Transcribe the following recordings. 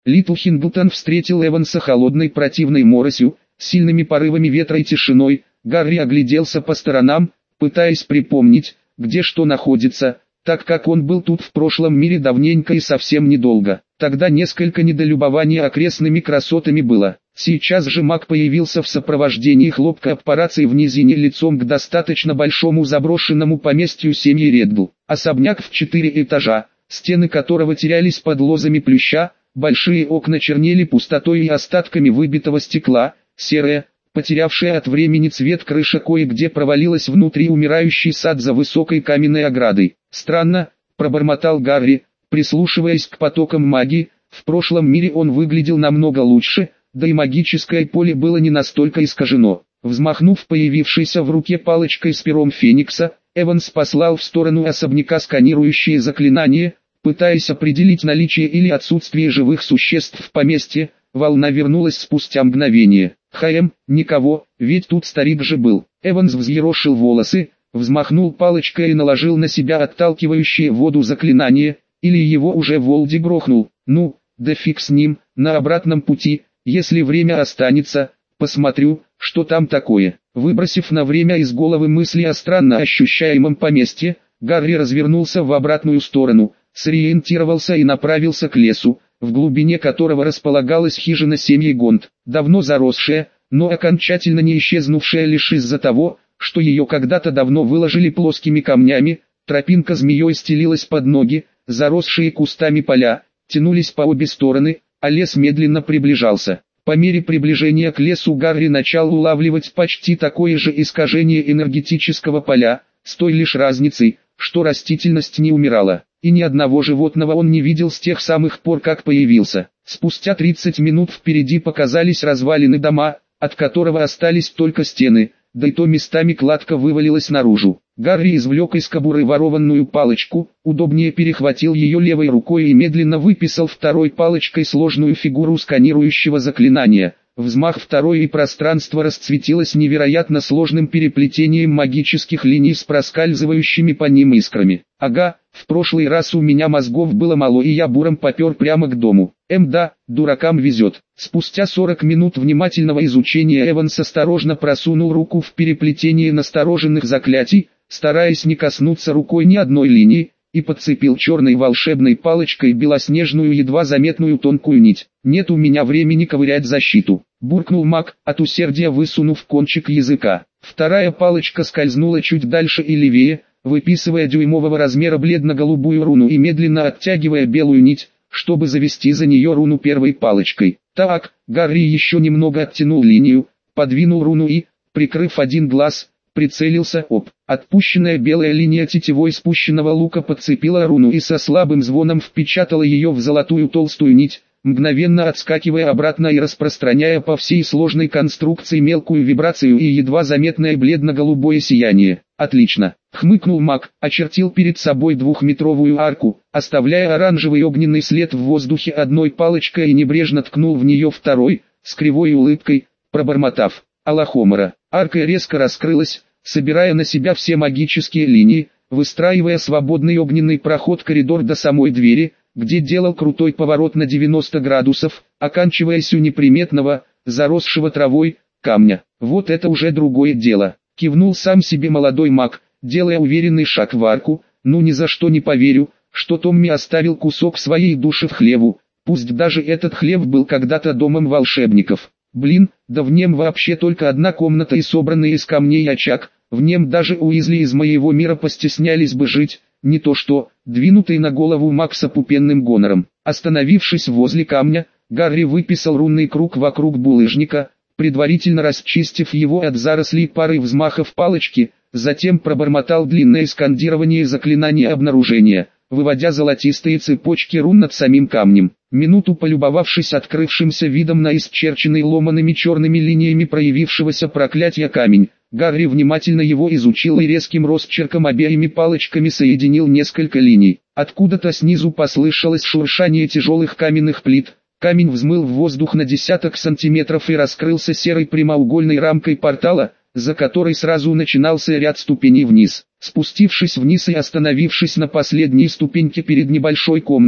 Литл Хинглтон встретил Эванса холодной противной моросью, сильными порывами ветра и тишиной. Гарри огляделся по сторонам, пытаясь припомнить, где что находится, так как он был тут в прошлом мире давненько и совсем недолго. Тогда несколько недолюбования окрестными красотами было. Сейчас же маг появился в сопровождении хлопка аппарации в низине лицом к достаточно большому заброшенному поместью семьи Реддл. Особняк в 4 этажа, стены которого терялись под лозами плюща, большие окна чернели пустотой и остатками выбитого стекла, серая, потерявшая от времени цвет крыша кое-где провалилась внутри умирающий сад за высокой каменной оградой. «Странно», — пробормотал Гарри, прислушиваясь к потокам магии, в прошлом мире он выглядел намного лучше, да и магическое поле было не настолько искажено. Взмахнув появившейся в руке палочкой с пером Феникса, Эванс послал в сторону особняка сканирующее заклинание, пытаясь определить наличие или отсутствие живых существ в поместье. Волна вернулась спустя мгновение. Никого, ведь тут старик же был. Эванс взъерошил волосы, взмахнул палочкой и наложил на себя отталкивающее воду заклинание, или его уже Волди грохнул. Ну, да фиг с ним, на обратном пути, если время останется, посмотрю, что там такое. Выбросив на время из головы мысли о странно ощущаемом поместье, Гарри развернулся в обратную сторону, сориентировался и направился к лесу, в глубине которого располагалась хижина семьи Гонд, давно заросшая, но окончательно не исчезнувшая лишь из-за того, что ее когда-то давно выложили плоскими камнями. Тропинка змеей стелилась под ноги, заросшие кустами поля тянулись по обе стороны, а лес медленно приближался. По мере приближения к лесу Гарри начал улавливать почти такое же искажение энергетического поля, с той лишь разницей, что растительность не умирала, и ни одного животного он не видел с тех самых пор, как появился. Спустя 30 минут впереди показались развалины дома, от которого остались только стены, да и то местами кладка вывалилась наружу. Гарри извлек из кобуры ворованную палочку, удобнее перехватил ее левой рукой и медленно выписал второй палочкой сложную фигуру сканирующего заклинания. Взмах второй, и пространство расцветилось невероятно сложным переплетением магических линий с проскальзывающими по ним искрами. Ага, в прошлый раз у меня мозгов было мало и я буром попер прямо к дому. Да, дуракам везет. Спустя 40 минут внимательного изучения Эванс осторожно просунул руку в переплетение настороженных заклятий, стараясь не коснуться рукой ни одной линии, и подцепил черной волшебной палочкой белоснежную едва заметную тонкую нить. «Нет у меня времени ковырять защиту», — буркнул маг, от усердия высунув кончик языка. Вторая палочка скользнула чуть дальше и левее, выписывая дюймового размера бледно-голубую руну и медленно оттягивая белую нить, чтобы завести за нее руну первой палочкой. Так, Гарри еще немного оттянул линию, подвинул руну и, прикрыв один глаз, прицелился. Отпущенная белая линия тетивой спущенного лука подцепила руну и со слабым звоном впечатала ее в золотую толстую нить, мгновенно отскакивая обратно и распространяя по всей сложной конструкции мелкую вибрацию и едва заметное бледно-голубое сияние. «Отлично!» — хмыкнул маг, очертил перед собой двухметровую арку, оставляя оранжевый огненный след в воздухе одной палочкой и небрежно ткнул в нее второй, с кривой улыбкой, пробормотав «Алахомора». Арка резко раскрылась, собирая на себя все магические линии, выстраивая свободный огненный проход-коридор до самой двери, где делал крутой поворот на 90 градусов, оканчиваясь у неприметного, заросшего травой, камня. «Вот это уже другое дело», — кивнул сам себе молодой маг, делая уверенный шаг в арку. «Ну ни за что не поверю, что Томми оставил кусок своей души в хлеву, пусть даже этот хлев был когда-то домом волшебников. Блин, да в нем вообще только одна комната и собранный из камней очаг, в нем даже Уизли из моего мира постеснялись бы жить, не то что, двинутый на голову маг с опупенным гонором». Остановившись возле камня, Гарри выписал рунный круг вокруг булыжника, предварительно расчистив его от зарослей парой взмахов палочки, затем пробормотал длинное скандирование заклинания обнаружения, выводя золотистые цепочки рун над самим камнем. Минуту полюбовавшись открывшимся видом на исчерченный ломаными черными линиями проявившегося проклятия камень, Гарри внимательно его изучил и резким росчерком обеими палочками соединил несколько линий. Откуда-то снизу послышалось шуршание тяжелых каменных плит. Камень взмыл в воздух на десяток сантиметров и раскрылся серой прямоугольной рамкой портала, за которой сразу начинался ряд ступеней вниз. Спустившись вниз и остановившись на последней ступеньке перед небольшой комнатой,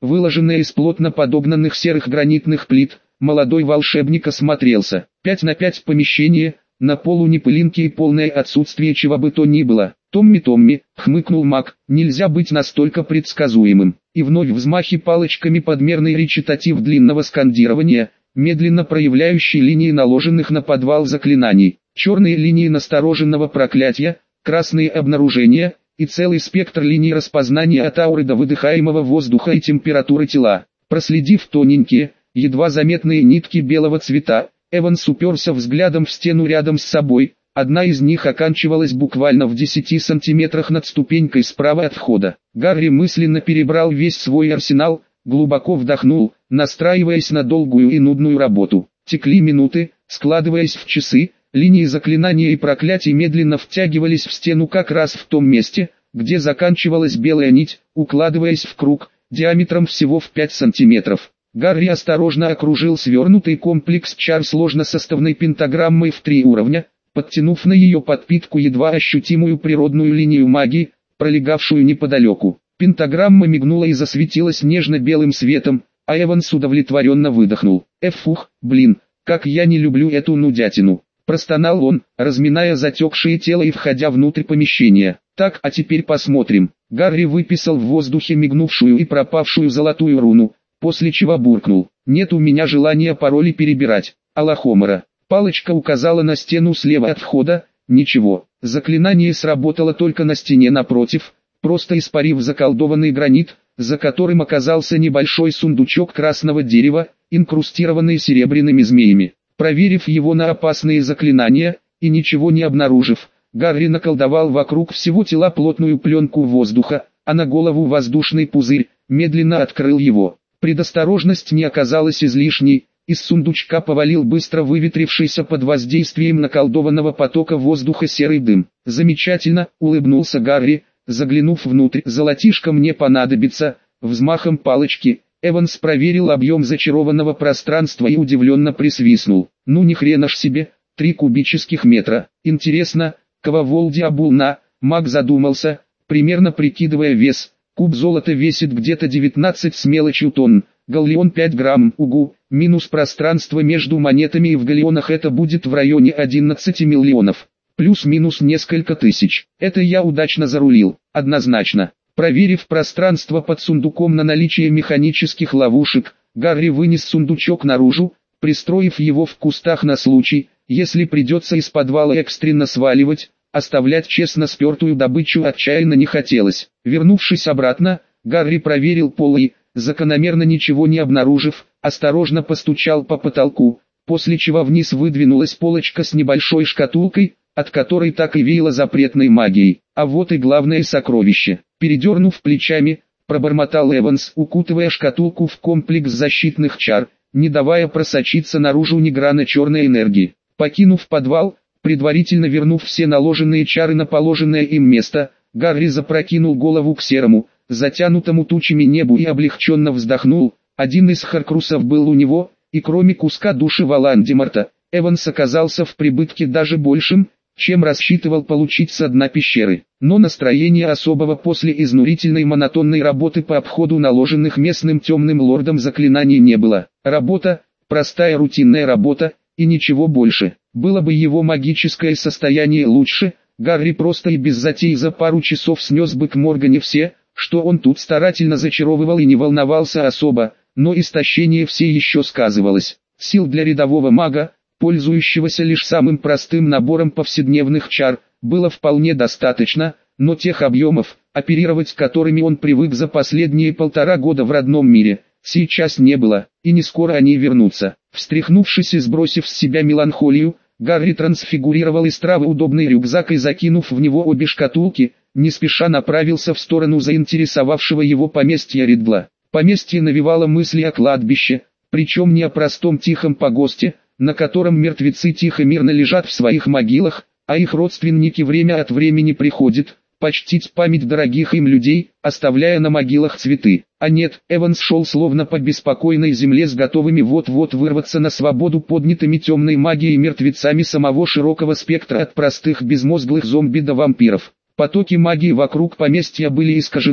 выложенная из плотно подогнанных серых гранитных плит. Молодой волшебник осмотрелся. 5 на 5 помещение, на полу ни пылинки и полное отсутствие чего бы то ни было. «Томми, — хмыкнул маг, — нельзя быть настолько предсказуемым». И вновь взмахи палочками подмерный речитатив длинного скандирования, медленно проявляющий линии наложенных на подвал заклинаний, черные линии настороженного проклятия, красные обнаружения, и целый спектр линий распознания от ауры до выдыхаемого воздуха и температуры тела. Проследив тоненькие, едва заметные нитки белого цвета, Эванс уперся взглядом в стену рядом с собой. Одна из них оканчивалась буквально в 10 сантиметрах над ступенькой справа от входа. Гарри мысленно перебрал весь свой арсенал, глубоко вдохнул, настраиваясь на долгую и нудную работу. Текли минуты, складываясь в часы, линии заклинания и проклятий медленно втягивались в стену как раз в том месте, где заканчивалась белая нить, укладываясь в круг, диаметром всего в 5 сантиметров. Гарри осторожно окружил свернутый комплекс чар сложносоставной пентаграммой в 3 уровня, подтянув на ее подпитку едва ощутимую природную линию магии, пролегавшую неподалеку. Пентаграмма мигнула и засветилась нежно-белым светом, а Эванс удовлетворенно выдохнул. «Фух, блин, как я не люблю эту нудятину!» Простонал он, разминая затекшее тело и входя внутрь помещения. «Так, а теперь посмотрим». Гарри выписал в воздухе мигнувшую и пропавшую золотую руну, после чего буркнул: «Нет у меня желания пароли перебирать, Алахомора». Палочка указала на стену слева от входа. Ничего, заклинание сработало только на стене напротив, просто испарив заколдованный гранит, за которым оказался небольшой сундучок красного дерева, инкрустированный серебряными змеями. Проверив его на опасные заклинания, и ничего не обнаружив, Гарри наколдовал вокруг всего тела плотную пленку воздуха, а на голову воздушный пузырь, медленно открыл его. Предосторожность не оказалась излишней. Из сундучка повалил быстро выветрившийся под воздействием наколдованного потока воздуха серый дым. «Замечательно», — улыбнулся Гарри, заглянув внутрь. «Золотишко мне понадобится». Взмахом палочки Эванс проверил объем зачарованного пространства и удивленно присвистнул. «Ну ни хрена ж себе, 3 кубических метра. Интересно, кого Волди обулна?» Маг задумался, примерно прикидывая вес. Куб золота весит где-то 19 с мелочью тонн. Галлеон 5 грамм, угу, минус пространство между монетами, и в галлеонах это будет в районе 11 миллионов. Плюс-минус несколько тысяч. Это я удачно зарулил, однозначно. Проверив пространство под сундуком на наличие механических ловушек, Гарри вынес сундучок наружу, пристроив его в кустах на случай, если придется из подвала экстренно сваливать. Оставлять честно спертую добычу отчаянно не хотелось. Вернувшись обратно, Гарри проверил пол и, закономерно ничего не обнаружив, осторожно постучал по потолку, после чего вниз выдвинулась полочка с небольшой шкатулкой, от которой так и веяло запретной магией. А вот и главное сокровище. Передернув плечами, пробормотал Эванс, укутывая шкатулку в комплекс защитных чар, не давая просочиться наружу ни грана черной энергии. Покинув подвал, предварительно вернув все наложенные чары на положенное им место, Гарри запрокинул голову к серому, затянутому тучами небу и облегченно вздохнул. Один из хоркрусов был у него, и кроме куска души Волан-де-Морта, Эванс оказался в прибытке даже большим, чем рассчитывал получить со дна пещеры. Но настроения особого после изнурительной монотонной работы по обходу наложенных местным темным лордом заклинаний не было. Работа, простая рутинная работа, и ничего больше. Было бы его магическое состояние лучше, Гарри просто и без затей за пару часов снес бы к Моргане все, что он тут старательно зачаровывал, и не волновался особо, но истощение все еще сказывалось. Сил для рядового мага, пользующегося лишь самым простым набором повседневных чар, было вполне достаточно, но тех объемов, оперировать которыми он привык за последние 1,5 года в родном мире, сейчас не было, и не скоро они вернутся. Встряхнувшись и сбросив с себя меланхолию, Гарри трансфигурировал из травы удобный рюкзак и, закинув в него обе шкатулки, не спеша направился в сторону заинтересовавшего его поместья Ридгла. Поместье навевало мысли о кладбище, причем не о простом тихом погосте, на котором мертвецы тихо-мирно лежат в своих могилах, а их родственники время от времени приходят почтить память дорогих им людей, оставляя на могилах цветы. А нет, Эванс шел словно по беспокойной земле с готовыми вот-вот вырваться на свободу поднятыми темной магией мертвецами самого широкого спектра, от простых безмозглых зомби до вампиров. Потоки магии вокруг поместья были искажены,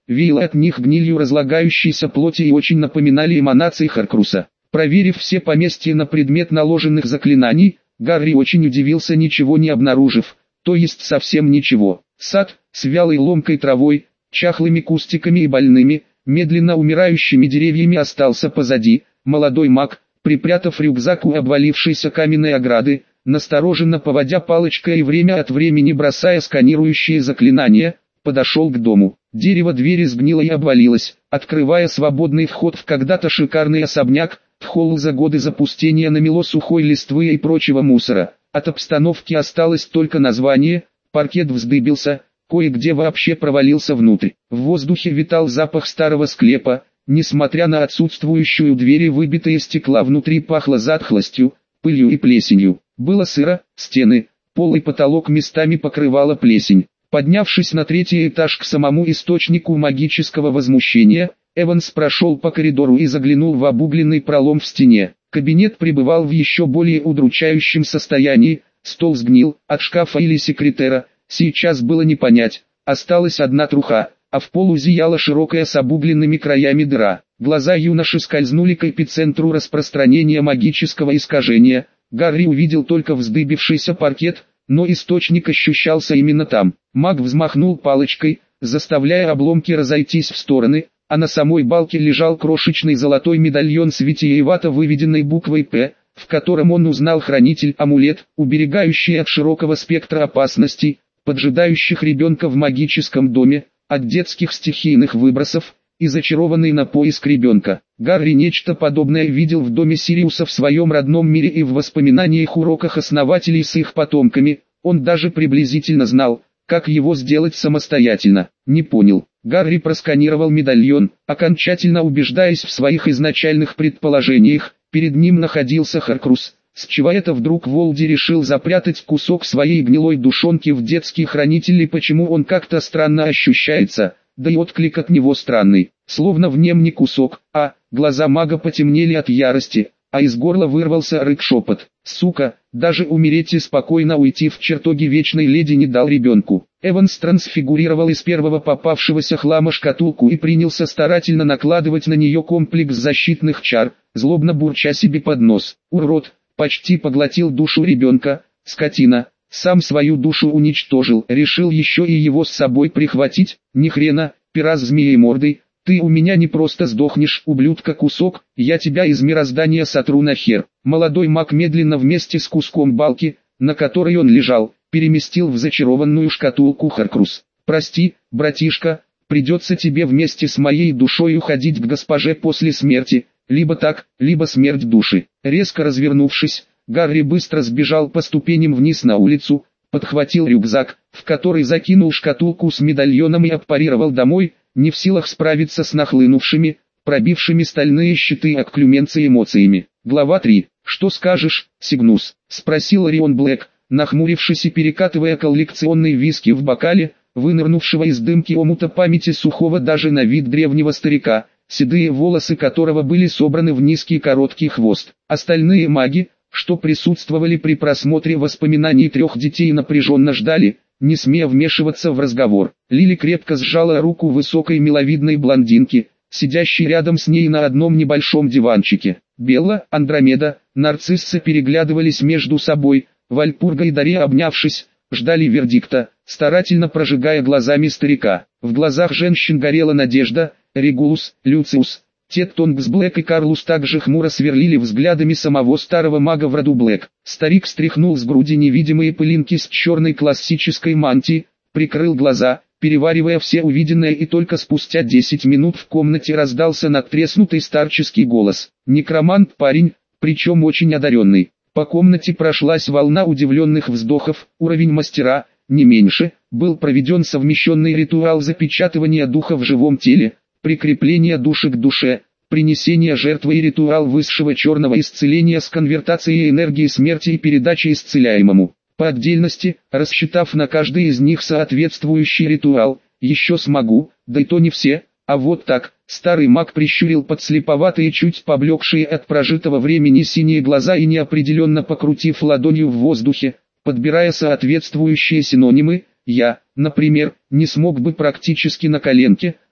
веяло от них гнилью разлагающейся плоти и очень напоминали эманации Хоркруса. Проверив все поместья на предмет наложенных заклинаний, Гарри очень удивился, ничего не обнаружив, то есть совсем ничего. Сад, с вялой ломкой травой, чахлыми кустиками и больными, медленно умирающими деревьями остался позади. Молодой маг, припрятав рюкзак у обвалившейся каменной ограды, настороженно поводя палочкой и время от времени бросая сканирующие заклинания, подошел к дому. Дерево двери сгнило и обвалилось, открывая свободный вход в когда-то шикарный особняк. В холл за годы запустения намело сухой листвы и прочего мусора. От обстановки осталось только название, паркет вздыбился, кое-где вообще провалился внутрь. В воздухе витал запах старого склепа, несмотря на отсутствующую дверь и выбитые стекла, внутри пахло затхлостью, пылью и плесенью. Было сыро, стены, пол и потолок местами покрывала плесень. Поднявшись на третий этаж к самому источнику магического возмущения, Эванс прошел по коридору и заглянул в обугленный пролом в стене. Кабинет пребывал в еще более удручающем состоянии, стол сгнил, от шкафа или секретера, сейчас было не понять, осталась одна труха, а в полу зияла широкая с обугленными краями дыра. Глаза юноши скользнули к эпицентру распространения магического искажения. Гарри увидел только вздыбившийся паркет, но источник ощущался именно там. Маг взмахнул палочкой, заставляя обломки разойтись в стороны, а на самой балке лежал крошечный золотой медальон с витиевато выведенной буквой «П», в котором он узнал хранитель-амулет, уберегающий от широкого спектра опасностей, поджидающих ребенка в магическом доме, от детских стихийных выбросов, и зачарованный на поиск ребенка. Гарри нечто подобное видел в доме Сириуса в своем родном мире и в воспоминаниях уроках основателей с их потомками. Он даже приблизительно знал, как его сделать самостоятельно. Не понял. Гарри просканировал медальон, окончательно убеждаясь в своих изначальных предположениях. Перед ним находился Хоркрус. С чего это вдруг Волди решил запрятать кусок своей гнилой душонки в детский хранитель, и почему он как-то странно ощущается? Да и отклик от него странный, словно в нем не кусок, а... Глаза мага потемнели от ярости, а из горла вырвался рык-шепот. Сука, даже умереть и спокойно уйти в чертоги вечной леди не дал ребенку. Эванс трансфигурировал из первого попавшегося хлама шкатулку и принялся старательно накладывать на нее комплекс защитных чар, злобно бурча себе под нос. Урод, почти поглотил душу ребенка, скотина. Сам свою душу уничтожил, решил еще и его с собой прихватить. Ни хрена, пера с змеей мордой, ты у меня не просто сдохнешь, ублюдка кусок, я тебя из мироздания сотру нахер. Молодой маг медленно вместе с куском балки, на которой он лежал, переместил в зачарованную шкатулку Хоркрус. Прости, братишка, придется тебе вместе с моей душой уходить к госпоже после смерти, либо так, либо смерть души. Резко развернувшись, Гарри быстро сбежал по ступеням вниз на улицу, подхватил рюкзак, в который закинул шкатулку с медальоном и аппарировал домой, не в силах справиться с нахлынувшими, пробившими стальные щиты окклюменции эмоциями. Глава 3. «Что скажешь, Сигнус?» — спросил Орион Блэк, нахмурившись и перекатывая коллекционный виски в бокале, вынырнувшего из дымки омута памяти сухого даже на вид древнего старика, седые волосы которого были собраны в низкий короткий хвост. Остальные маги, что присутствовали при просмотре воспоминаний трех детей, напряженно ждали, не смея вмешиваться в разговор. Лили крепко сжала руку высокой миловидной блондинки, сидящей рядом с ней на одном небольшом диванчике. Белла, Андромеда, Нарцисса переглядывались между собой, Вальпурга и Дарья, обнявшись, ждали вердикта, старательно прожигая глазами старика. В глазах женщин горела надежда. Регулус, Люциус, Тед Тонгс Блэк и Карлус также хмуро сверлили взглядами самого старого мага в роду Блэк. Старик стряхнул с груди невидимые пылинки с черной классической мантии, прикрыл глаза, переваривая все увиденное, и только спустя 10 минут в комнате раздался надтреснутый старческий голос. Некромант парень, причем очень одаренный. По комнате прошлась волна удивленных вздохов. Уровень мастера, не меньше, был проведен совмещенный ритуал запечатывания духа в живом теле, прикрепление души к душе, принесение жертвы и ритуал высшего черного исцеления с конвертацией энергии смерти и передачей исцеляемому. По отдельности, рассчитав на каждый из них соответствующий ритуал, еще смогу, да и то не все, а вот так. Старый маг прищурил подслеповатые, чуть поблекшие от прожитого времени синие глаза и, неопределенно покрутив ладонью в воздухе, подбирая соответствующие синонимы, я, например, не смог бы практически на коленке,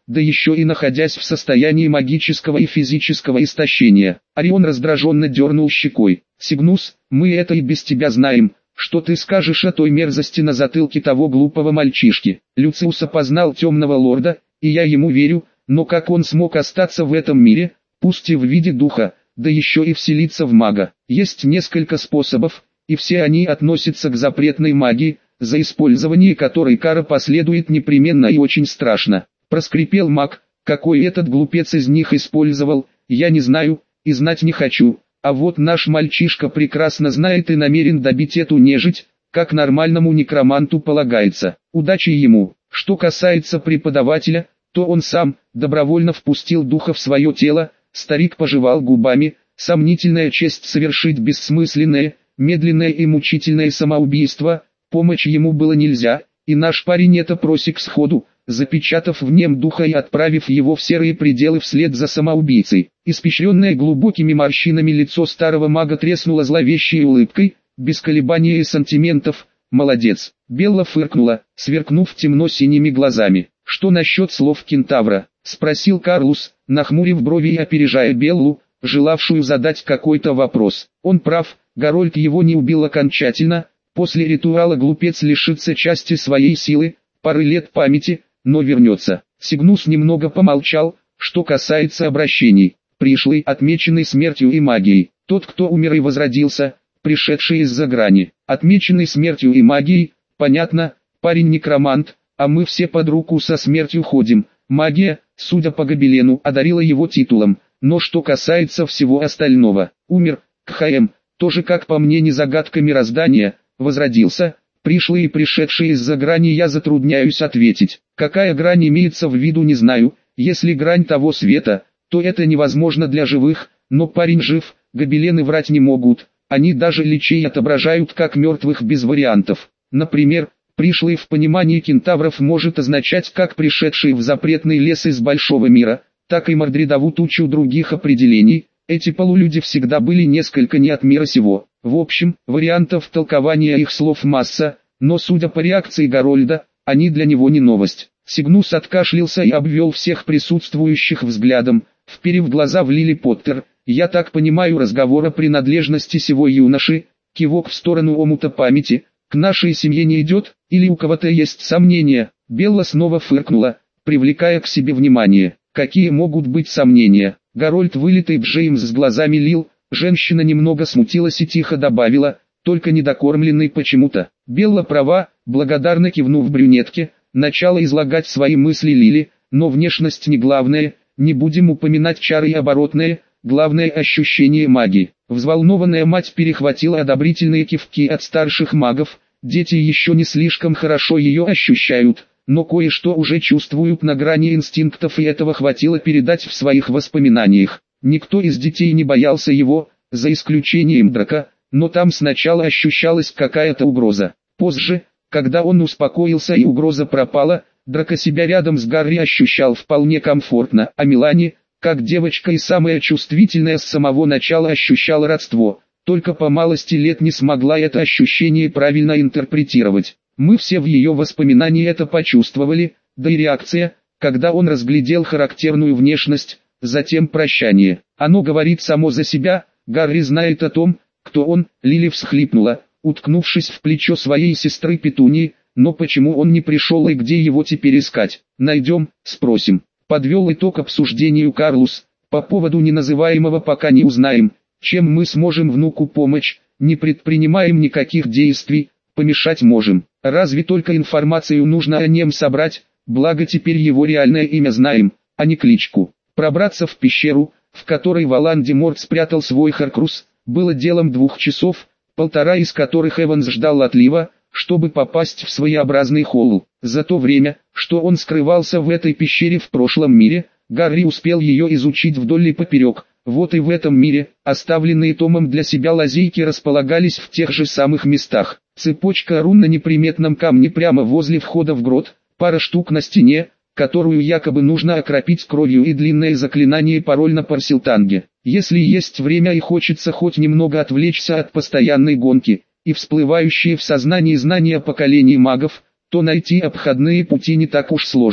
да еще и находясь в состоянии магического и физического истощения. Орион раздраженно дернул щекой. «Сигнус, мы это и без тебя знаем. Что ты скажешь о той мерзости на затылке того глупого мальчишки?» Люциус опознал темного лорда, и я ему верю, но как он смог остаться в этом мире, пусть и в виде духа, да еще и вселиться в мага? Есть несколько способов, и все они относятся к запретной магии, за использование которой кара последует непременно и очень страшно. Проскрипел маг. Какой этот глупец из них использовал, я не знаю, и знать не хочу. А вот наш мальчишка прекрасно знает и намерен добить эту нежить, как нормальному некроманту полагается. Удачи ему. Что касается преподавателя, то он сам добровольно впустил духа в свое тело. Старик пожевал губами. Сомнительная честь совершить бессмысленное, медленное и мучительное самоубийство. Помочь ему было нельзя, и наш парень это просек сходу, запечатав в нем духа и отправив его в серые пределы вслед за самоубийцей. Испещренное глубокими морщинами лицо старого мага треснуло зловещей улыбкой, без колебаний и сантиментов. «Молодец!» Белла фыркнула, сверкнув темно-синими глазами. «Что насчет слов кентавра?» — спросил Карлус, нахмурив брови и опережая Беллу, желавшую задать какой-то вопрос. Он прав, Гарольд его не убил окончательно. После ритуала глупец лишится части своей силы, пары лет памяти, но вернется. Сигнус немного помолчал. Что касается обращений, пришлый, отмеченный смертью и магией, тот, кто умер и возродился, пришедший из-за грани, отмеченный смертью и магией, понятно, парень некромант, а мы все под руку со смертью ходим. Магия, судя по гобелену, одарила его титулом, но что касается всего остального, умер, КХМ, тоже как по мне не загадка мироздания, возродился, пришлый и пришедший из-за грани я затрудняюсь ответить. Какая грань имеется в виду не знаю, если грань того света, то это невозможно для живых, но парень жив, гобелены врать не могут, они даже личей отображают как мертвых без вариантов. Например, пришлый в понимании кентавров может означать как пришедший в запретный лес из большого мира, так и мордредову тучу других определений. Эти полулюди всегда были несколько не от мира сего. В общем, вариантов толкования их слов масса, но судя по реакции Гарольда, они для него не новость. Сигнус откашлялся и обвел всех присутствующих взглядом, вперев глаза в Лили Поттер. «Я так понимаю разговор о принадлежности сего юноши», кивок в сторону омута памяти, «к нашей семье не идет, или у кого-то есть сомнения?» Белла снова фыркнула, привлекая к себе внимание. «Какие могут быть сомнения?» Гарольд, вылитый Джеймс с глазами лил, женщина немного смутилась и тихо добавила, только недокормленный почему-то. Белла права, благодарно кивнув брюнетке, начала излагать свои мысли Лили, но внешность не главное, не будем упоминать чары и оборотное, главное ощущение магии. Взволнованная мать перехватила одобрительные кивки от старших магов, дети еще не слишком хорошо ее ощущают, но кое-что уже чувствуют на грани инстинктов, и этого хватило передать в своих воспоминаниях. Никто из детей не боялся его, за исключением Драка, но там сначала ощущалась какая-то угроза. Позже, когда он успокоился и угроза пропала, Драко себя рядом с Гарри ощущал вполне комфортно, а Мелани, как девочка и самая чувствительная с самого начала, ощущала родство, только по малости лет не смогла это ощущение правильно интерпретировать. Мы все в ее воспоминании это почувствовали, да и реакция, когда он разглядел характерную внешность, затем прощание. Оно говорит само за себя, Гарри знает о том, кто он. Лили всхлипнула, уткнувшись в плечо своей сестры Петунии, но почему он не пришел и где его теперь искать? Найдем, спросим. Подвел итог обсуждению Карлус, по поводу неназываемого пока не узнаем, чем мы сможем внуку помочь, не предпринимаем никаких действий, помешать можем. Разве только информацию нужно о нем собрать, благо теперь его реальное имя знаем, а не кличку. Пробраться в пещеру, в которой Волан-де-Морт спрятал свой Хоркрус, было делом 2 часов, 1,5 из которых Эванс ждал отлива, чтобы попасть в своеобразный холл. За то время, что он скрывался в этой пещере в прошлом мире, Гарри успел ее изучить вдоль и поперек. Вот и в этом мире, оставленные Томом для себя лазейки располагались в тех же самых местах. Цепочка рун на неприметном камне прямо возле входа в грот, пара штук на стене, которую якобы нужно окропить кровью, и длинное заклинание пароль на парсилтанге. Если есть время и хочется хоть немного отвлечься от постоянной гонки, и всплывающие в сознании знания поколений магов, то найти обходные пути не так уж сложно.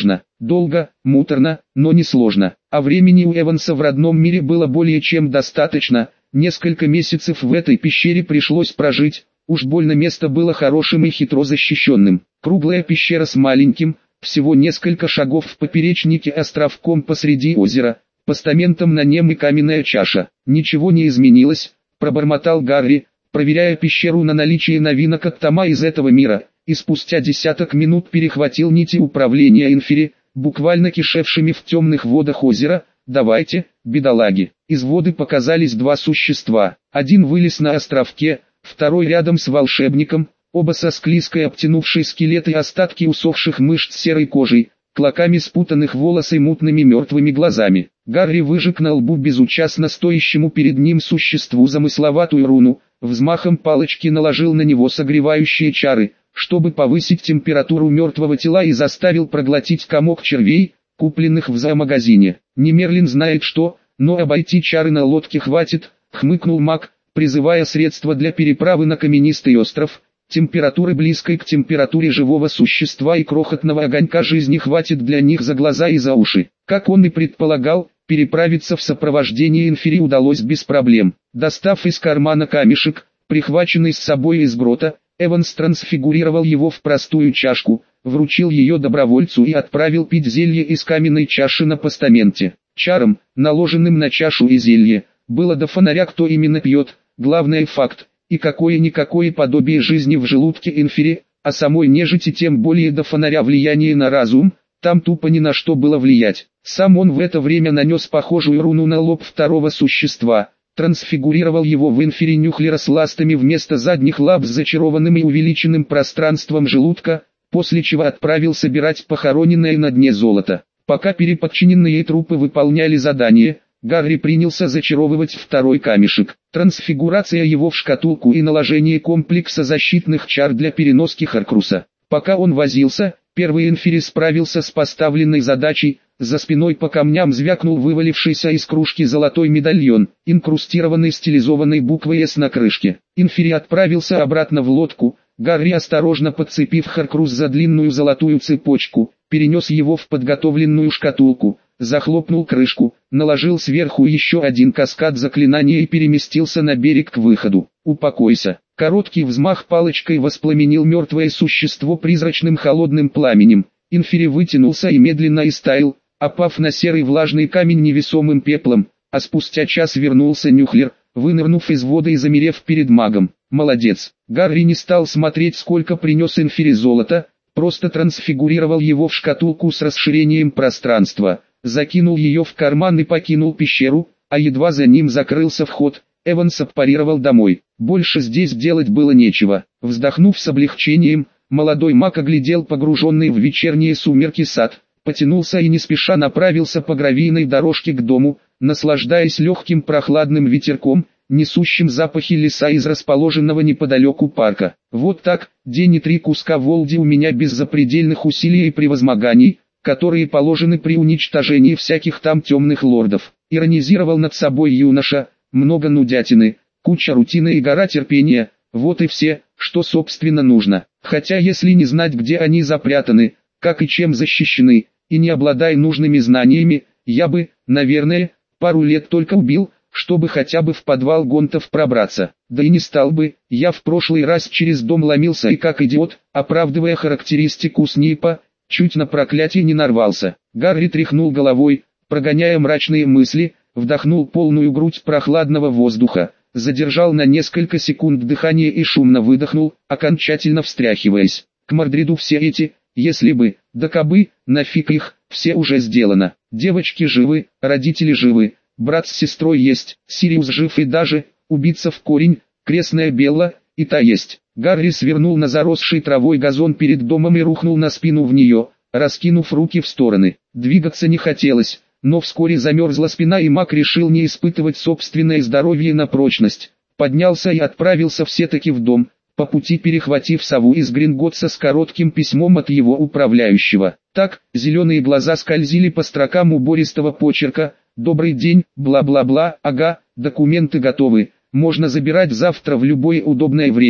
Долго, муторно, но не сложно. А времени у Эванса в родном мире было более чем достаточно. Несколько месяцев в этой пещере пришлось прожить. Уж больно место было хорошим и хитро защищенным. Круглая пещера с маленьким, всего несколько шагов в поперечнике островком посреди озера, постаментом на нем и каменная чаша. «Ничего не изменилось», — пробормотал Гарри, проверяя пещеру на наличие новинок от тома из этого мира, и спустя десяток минут перехватил нити управления Инфери, буквально кишевшими в темных водах озера. «Давайте, бедолаги». Из воды показались два существа. Один вылез на островке, второй рядом с волшебником, оба со склизкой обтянувшей скелеты и остатки усохших мышц серой кожей, клоками спутанных волос и мутными мертвыми глазами. Гарри выжег на лбу безучастно стоящему перед ним существу замысловатую руну, взмахом палочки наложил на него согревающие чары, чтобы повысить температуру мертвого тела, и заставил проглотить комок червей, купленных в зоомагазине. Не Мерлин знает что, но обойти чары на лодке хватит, хмыкнул маг, призывая средства для переправы на каменистый остров. Температуры близкой к температуре живого существа и крохотного огонька жизни хватит для них за глаза и за уши. Как он и предполагал, переправиться в сопровождении Инфери удалось без проблем. Достав из кармана камешек, прихваченный с собой из грота, Эванс трансфигурировал его в простую чашку, вручил ее добровольцу и отправил пить зелье из каменной чаши на постаменте. Чарам, наложенным на чашу и зелье, было до фонаря, кто именно пьет, главный факт, и какое-никакое подобие жизни в желудке Инфери, а самой нежити тем более до фонаря влияние на разум, там тупо ни на что было влиять. Сам он в это время нанес похожую руну на лоб второго существа, трансфигурировал его в Инфери Нюхлера с ластами вместо задних лап с зачарованным и увеличенным пространством желудка, после чего отправил собирать похороненное на дне золото. Пока переподчиненные трупы выполняли задание, Гарри принялся зачаровывать второй камешек. Трансфигурация его в шкатулку и наложение комплекса защитных чар для переноски Хоркруса. Пока он возился, первый Инфери справился с поставленной задачей. За спиной по камням звякнул вывалившийся из кружки золотой медальон, инкрустированный стилизованной буквой «С» на крышке. Инфери отправился обратно в лодку. Гарри, осторожно подцепив Хоркрус за длинную золотую цепочку, перенес его в подготовленную шкатулку, захлопнул крышку, наложил сверху еще один каскад заклинания и переместился на берег к выходу. «Упокойся». Короткий взмах палочкой воспламенил мертвое существо призрачным холодным пламенем. Инфери вытянулся и медленно истаял, опав на серый влажный камень невесомым пеплом, а спустя час вернулся Нюхлер, вынырнув из воды и замерев перед магом. «Молодец». Гарри не стал смотреть, сколько принес Инфери золота, просто трансфигурировал его в шкатулку с расширением пространства, закинул ее в карман и покинул пещеру, а едва за ним закрылся вход, Эванс отпарировал домой. Больше здесь делать было нечего. Вздохнув с облегчением, молодой маг оглядел погруженный в вечерние сумерки сад, потянулся и не спеша направился по гравийной дорожке к дому, наслаждаясь легким прохладным ветерком, несущим запахи леса из расположенного неподалеку парка. Вот так, день и 3 куска Волди у меня без запредельных усилий и превозмоганий, которые положены при уничтожении всяких там темных лордов. Иронизировал над собой юноша, много нудятины, куча рутины и гора терпения, вот и все, что собственно нужно. Хотя если не знать, где они запрятаны, как и чем защищены, и не обладая нужными знаниями, я бы, наверное, пару лет только убил, чтобы хотя бы в подвал гонтов пробраться. Да и не стал бы, я в прошлый раз через дом ломился и как идиот, оправдывая характеристику Снейпа, чуть на проклятие не нарвался. Гарри тряхнул головой, прогоняя мрачные мысли, вдохнул полную грудь прохладного воздуха, задержал на несколько секунд дыхание и шумно выдохнул, окончательно встряхиваясь. К Мордреду все эти, если бы, да кабы, нафиг их, все уже сделано. Девочки живы, родители живы. Брат с сестрой есть, Сириус жив и даже, убийца в корень, крестная Белла, и та есть. Гарри свернул на заросший травой газон перед домом и рухнул на спину в нее, раскинув руки в стороны. Двигаться не хотелось, но вскоре замерзла спина и маг решил не испытывать собственное здоровье на прочность. Поднялся и отправился все-таки в дом, по пути перехватив сову из Гринготса с коротким письмом от его управляющего. Так, зеленые глаза скользили по строкам убористого почерка. «Добрый день, бла-бла-бла, ага, документы готовы, можно забирать завтра в любое удобное время,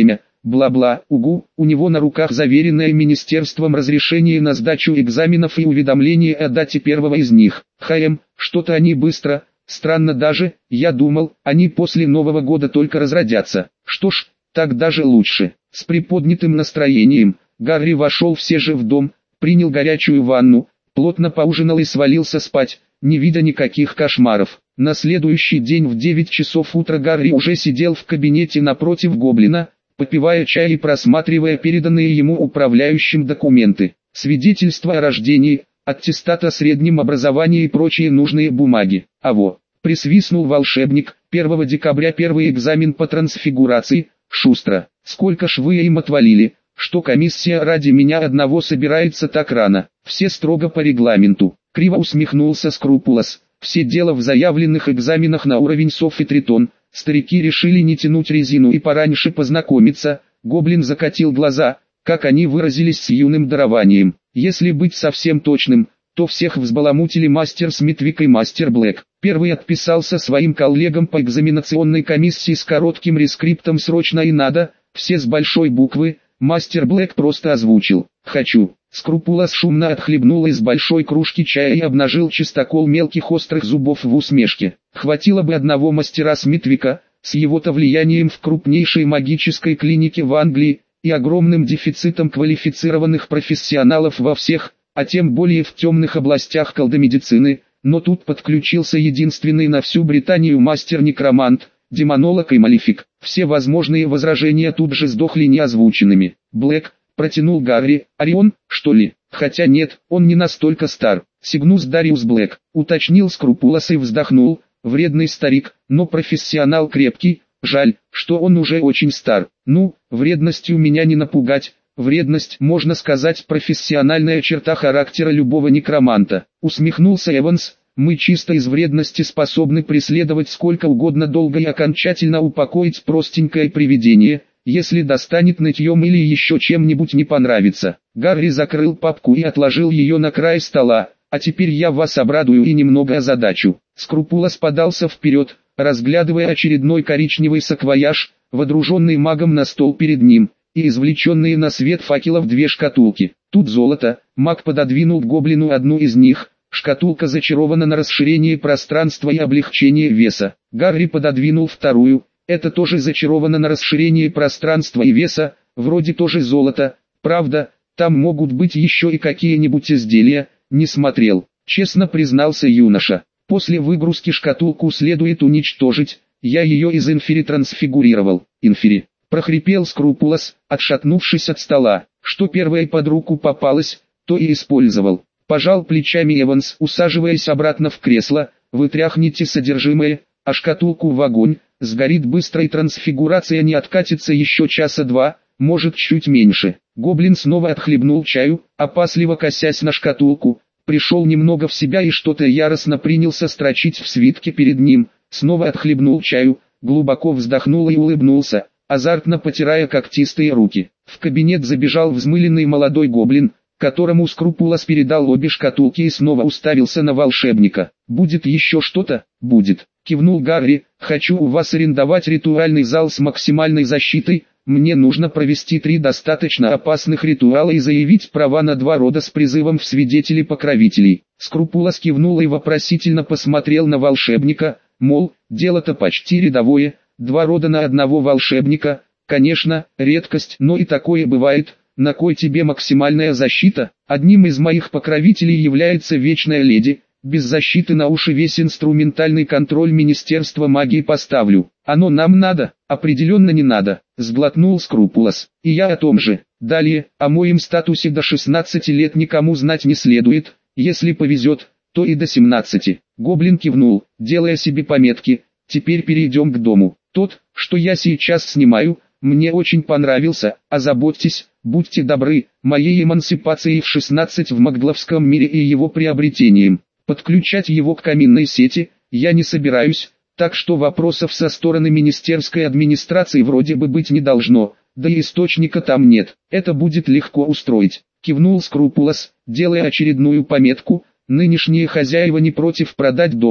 Бла-бла, угу, у него на руках заверенное министерством разрешение на сдачу экзаменов и уведомление о дате первого из них. Что-то они быстро, странно даже, я думал, они после Нового года только разродятся. Что ж, так даже лучше. С приподнятым настроением, Гарри вошел все же в дом, принял горячую ванну, плотно поужинал и свалился спать, не видя никаких кошмаров. На следующий день в 9 часов утра Гарри уже сидел в кабинете напротив гоблина, попивая чай и просматривая переданные ему управляющим документы, свидетельства о рождении, аттестат о среднем образовании и прочие нужные бумаги. Присвистнул волшебник, 1 декабря первый экзамен по трансфигурации, шустро. Сколько ж вы им отвалили, что комиссия ради меня одного собирается так рано, все строго по регламенту. Криво усмехнулся Скрупулос, все дело в заявленных экзаменах на уровень Соф и Тритон. Старики решили не тянуть резину и пораньше познакомиться. Гоблин закатил глаза, как они выразились, с юным дарованием. Если быть совсем точным, то всех взбаламутили мастер Смитвик и мастер Блэк. Первый отписался своим коллегам по экзаменационной комиссии с коротким рескриптом «Срочно и надо», все с большой буквы. Мастер Блэк просто озвучил «Хочу». Скрупулос шумно отхлебнул из большой кружки чая и обнажил чистокол мелких острых зубов в усмешке. Хватило бы одного мастера Смитвика, с его-то влиянием в крупнейшей магической клинике в Англии, и огромным дефицитом квалифицированных профессионалов во всех, а тем более в темных областях колдомедицины, но тут подключился единственный на всю Британию мастер-некромант, демонолог и малефик. Все возможные возражения тут же сдохли неозвученными. Блэк, протянул Гарри, Орион, что ли? Хотя нет, он не настолько стар. Сигнус Дариус Блэк, уточнил Скрупулос и вздохнул, вредный старик, но профессионал крепкий, жаль, что он уже очень стар. Ну, вредностью меня не напугать. Вредность, можно сказать, профессиональная черта характера любого некроманта. Усмехнулся Эванс, мы чисто из вредности способны преследовать сколько угодно долго и окончательно упокоить простенькое привидение, если достанет нытьем или еще чем-нибудь не понравится. Гарри закрыл папку и отложил ее на край стола. А теперь я вас обрадую и немного озадачу. Скрупулос подался вперед, разглядывая очередной коричневый саквояж, водруженный магом на стол перед ним, и извлеченные на свет факелов 2 шкатулки. Тут золото, маг пододвинул к гоблину одну из них, шкатулка зачарована на расширение пространства и облегчение веса. Гарри пододвинул вторую, это тоже зачаровано на расширение пространства и веса, вроде тоже золото, правда, там могут быть еще и какие-нибудь изделия, не смотрел, честно признался юноша. После выгрузки шкатулку следует уничтожить, я ее из инфери трансфигурировал. Инфери, прохрипел Скрупулос, отшатнувшись от стола, что первое под руку попалось, то и использовал. Пожал плечами Эванс, усаживаясь обратно в кресло, вы тряхните содержимое, а шкатулку в огонь, сгорит быстро и трансфигурация не откатится еще часа 2, может чуть меньше. Гоблин снова отхлебнул чаю, опасливо косясь на шкатулку, пришел немного в себя и что-то яростно принялся строчить в свитке перед ним, снова отхлебнул чаю, глубоко вздохнул и улыбнулся, азартно потирая когтистые руки. В кабинет забежал взмыленный молодой гоблин, которому Скрупулос передал обе шкатулки и снова уставился на волшебника. «Будет еще что-то?» «Будет», кивнул Гарри, «хочу у вас арендовать ритуальный зал с максимальной защитой, мне нужно провести 3 достаточно опасных ритуала и заявить права на 2 рода с призывом в свидетели-покровителей». Скрупулос кивнул и вопросительно посмотрел на волшебника, мол, дело-то почти рядовое, 2 рода на одного волшебника, конечно, редкость, но и такое бывает. На кой тебе максимальная защита? Одним из моих покровителей является Вечная Леди, без защиты на уши весь инструментальный контроль Министерства магии поставлю. Оно нам надо? Определенно не надо, сглотнул Скрупулос. И я о том же. Далее, о моем статусе до 16 лет никому знать не следует, если повезет, то и до 17. Гоблин кивнул, делая себе пометки, теперь перейдем к дому. Тот, что я сейчас снимаю, мне очень понравился, озаботьтесь, будьте добры, моей эмансипацией в 16 в Магдловском мире и его приобретением. Подключать его к каминной сети я не собираюсь, так что вопросов со стороны министерской администрации вроде бы быть не должно, да и источника там нет, это будет легко устроить. Кивнул Скрупулос, делая очередную пометку, нынешние хозяева не против продать дом,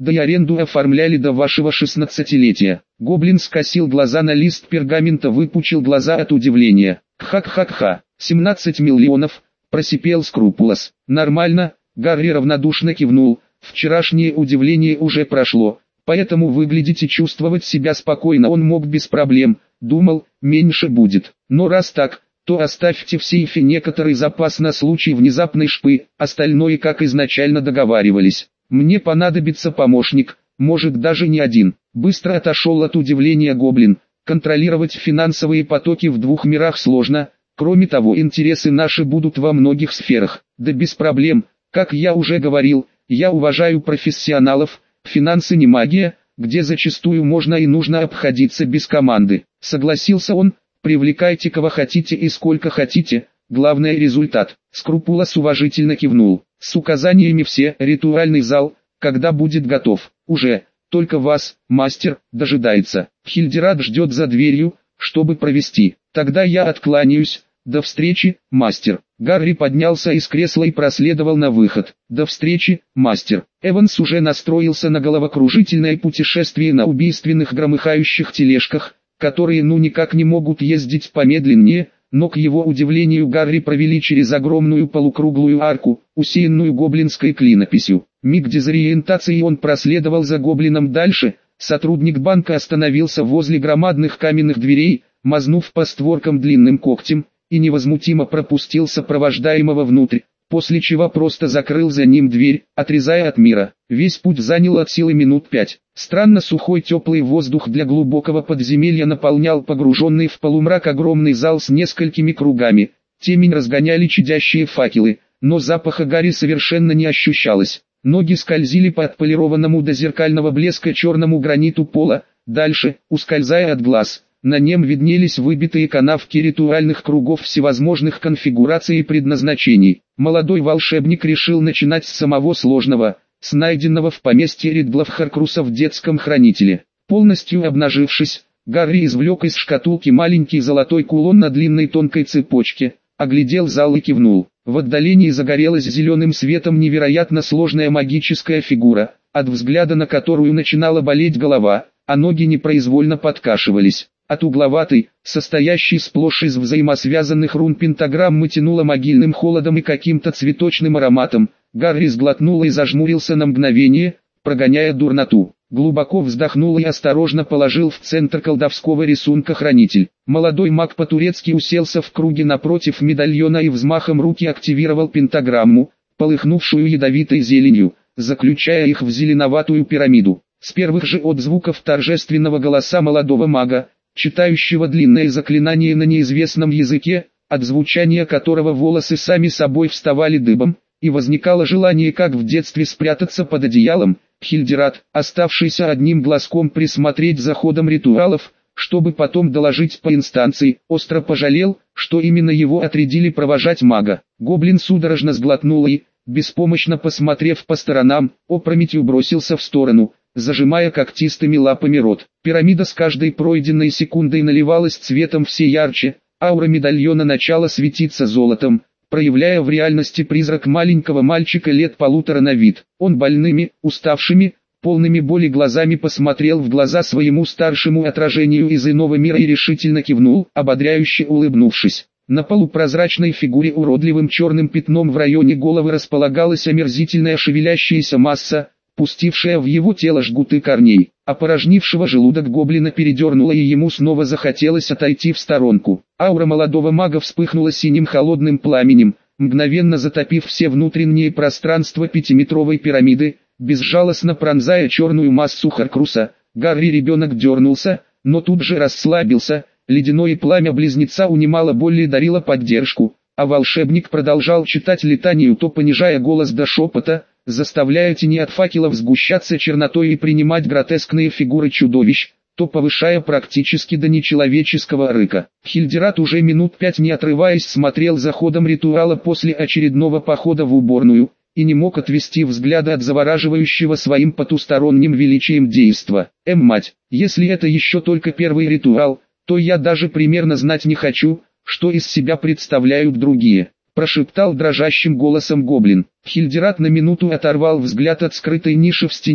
да и аренду оформляли до вашего 16-летия. Гоблин скосил глаза на лист пергамента, выпучил глаза от удивления. Кха-кха-кха, 17 миллионов, просипел Скрупулос. Нормально, Гарри равнодушно кивнул, вчерашнее удивление уже прошло, поэтому выглядеть и чувствовать себя спокойно он мог без проблем, думал, меньше будет. Но раз так, то оставьте в сейфе некоторый запас на случай внезапной шпы, остальное как изначально договаривались. Мне понадобится помощник, может даже не один. Быстро отошел от удивления Гоблин. Контролировать финансовые потоки в двух мирах сложно, кроме того интересы наши будут во многих сферах. Да без проблем, как я уже говорил, я уважаю профессионалов, финансы не магия, где зачастую можно и нужно обходиться без команды. Согласился он, привлекайте кого хотите и сколько хотите, главное результат. Скрупулос уважительно кивнул. С указаниями все, ритуальный зал, когда будет готов. Уже, только вас, мастер, дожидается. Хильдерат ждет за дверью, чтобы провести. Тогда я откланяюсь. До встречи, мастер. Гарри поднялся из кресла и проследовал на выход. До встречи, мастер. Эванс уже настроился на головокружительное путешествие на убийственных громыхающих тележках, которые ну никак не могут ездить помедленнее, но к его удивлению Гарри провели через огромную полукруглую арку, усеянную гоблинской клинописью. Миг дезориентации он проследовал за гоблином дальше, сотрудник банка остановился возле громадных каменных дверей, мазнув по створкам длинным когтем, и невозмутимо пропустил сопровождаемого внутрь, после чего просто закрыл за ним дверь, отрезая от мира. Весь путь занял от силы минут 5. Странно сухой теплый воздух для глубокого подземелья наполнял погруженный в полумрак огромный зал с несколькими кругами. Темень разгоняли чадящие факелы, но запаха гари совершенно не ощущалось. Ноги скользили по отполированному до зеркального блеска черному граниту пола, дальше, ускользая от глаз. На нем виднелись выбитые канавки ритуальных кругов всевозможных конфигураций и предназначений. Молодой волшебник решил начинать с самого сложного, с найденного в поместье Ридлов Харкруса в детском хранителе. Полностью обнажившись, Гарри извлек из шкатулки маленький золотой кулон на длинной тонкой цепочке, оглядел зал и кивнул. В отдалении загорелась зеленым светом невероятно сложная магическая фигура, от взгляда на которую начинала болеть голова, а ноги непроизвольно подкашивались. От угловатой, состоящей сплошь из взаимосвязанных рун пентаграммы тянуло могильным холодом и каким-то цветочным ароматом. Гарри сглотнул и зажмурился на мгновение, прогоняя дурноту. Глубоко вздохнул и осторожно положил в центр колдовского рисунка хранитель. Молодой маг по-турецки уселся в круге напротив медальона и взмахом руки активировал пентаграмму, полыхнувшую ядовитой зеленью, заключая их в зеленоватую пирамиду. С первых же отзвуков торжественного голоса молодого мага, читающего длинное заклинание на неизвестном языке, от звучания которого волосы сами собой вставали дыбом, и возникало желание как в детстве спрятаться под одеялом. Хильдерат, оставшийся одним глазком присмотреть за ходом ритуалов, чтобы потом доложить по инстанции, остро пожалел, что именно его отрядили провожать мага. Гоблин судорожно сглотнул и, беспомощно посмотрев по сторонам, опрометью бросился в сторону, зажимая когтистыми лапами рот. Пирамида с каждой пройденной секундой наливалась цветом все ярче, аура медальона начала светиться золотом, проявляя в реальности призрак маленького мальчика лет 1,5 на вид. Он больными, уставшими, полными боли глазами посмотрел в глаза своему старшему отражению из иного мира и решительно кивнул, ободряюще улыбнувшись. На полупрозрачной фигуре уродливым черным пятном в районе головы располагалась омерзительная шевелящаяся масса, пустившая в его тело жгуты корней. Опорожнившего желудок гоблина передернуло и ему снова захотелось отойти в сторонку. Аура молодого мага вспыхнула синим холодным пламенем, мгновенно затопив все внутренние пространства 5-метровой пирамиды, безжалостно пронзая черную массу Харкруса. Гарри ребенок дернулся, но тут же расслабился, ледяное пламя близнеца унимало боль и дарило поддержку, а волшебник продолжал читать летанию, то понижая голос до шепота, заставляя тени от факелов сгущаться чернотой и принимать гротескные фигуры чудовищ, то повышая практически до нечеловеческого рыка. Хильдерат уже минут 5 не отрываясь смотрел за ходом ритуала после очередного похода в уборную, и не мог отвести взгляда от завораживающего своим потусторонним величием действа. Мать, если это еще только первый ритуал, то я даже примерно знать не хочу, что из себя представляют другие. Прошептал дрожащим голосом гоблин. Хильдерат на минуту оторвал взгляд от скрытой ниши в стене,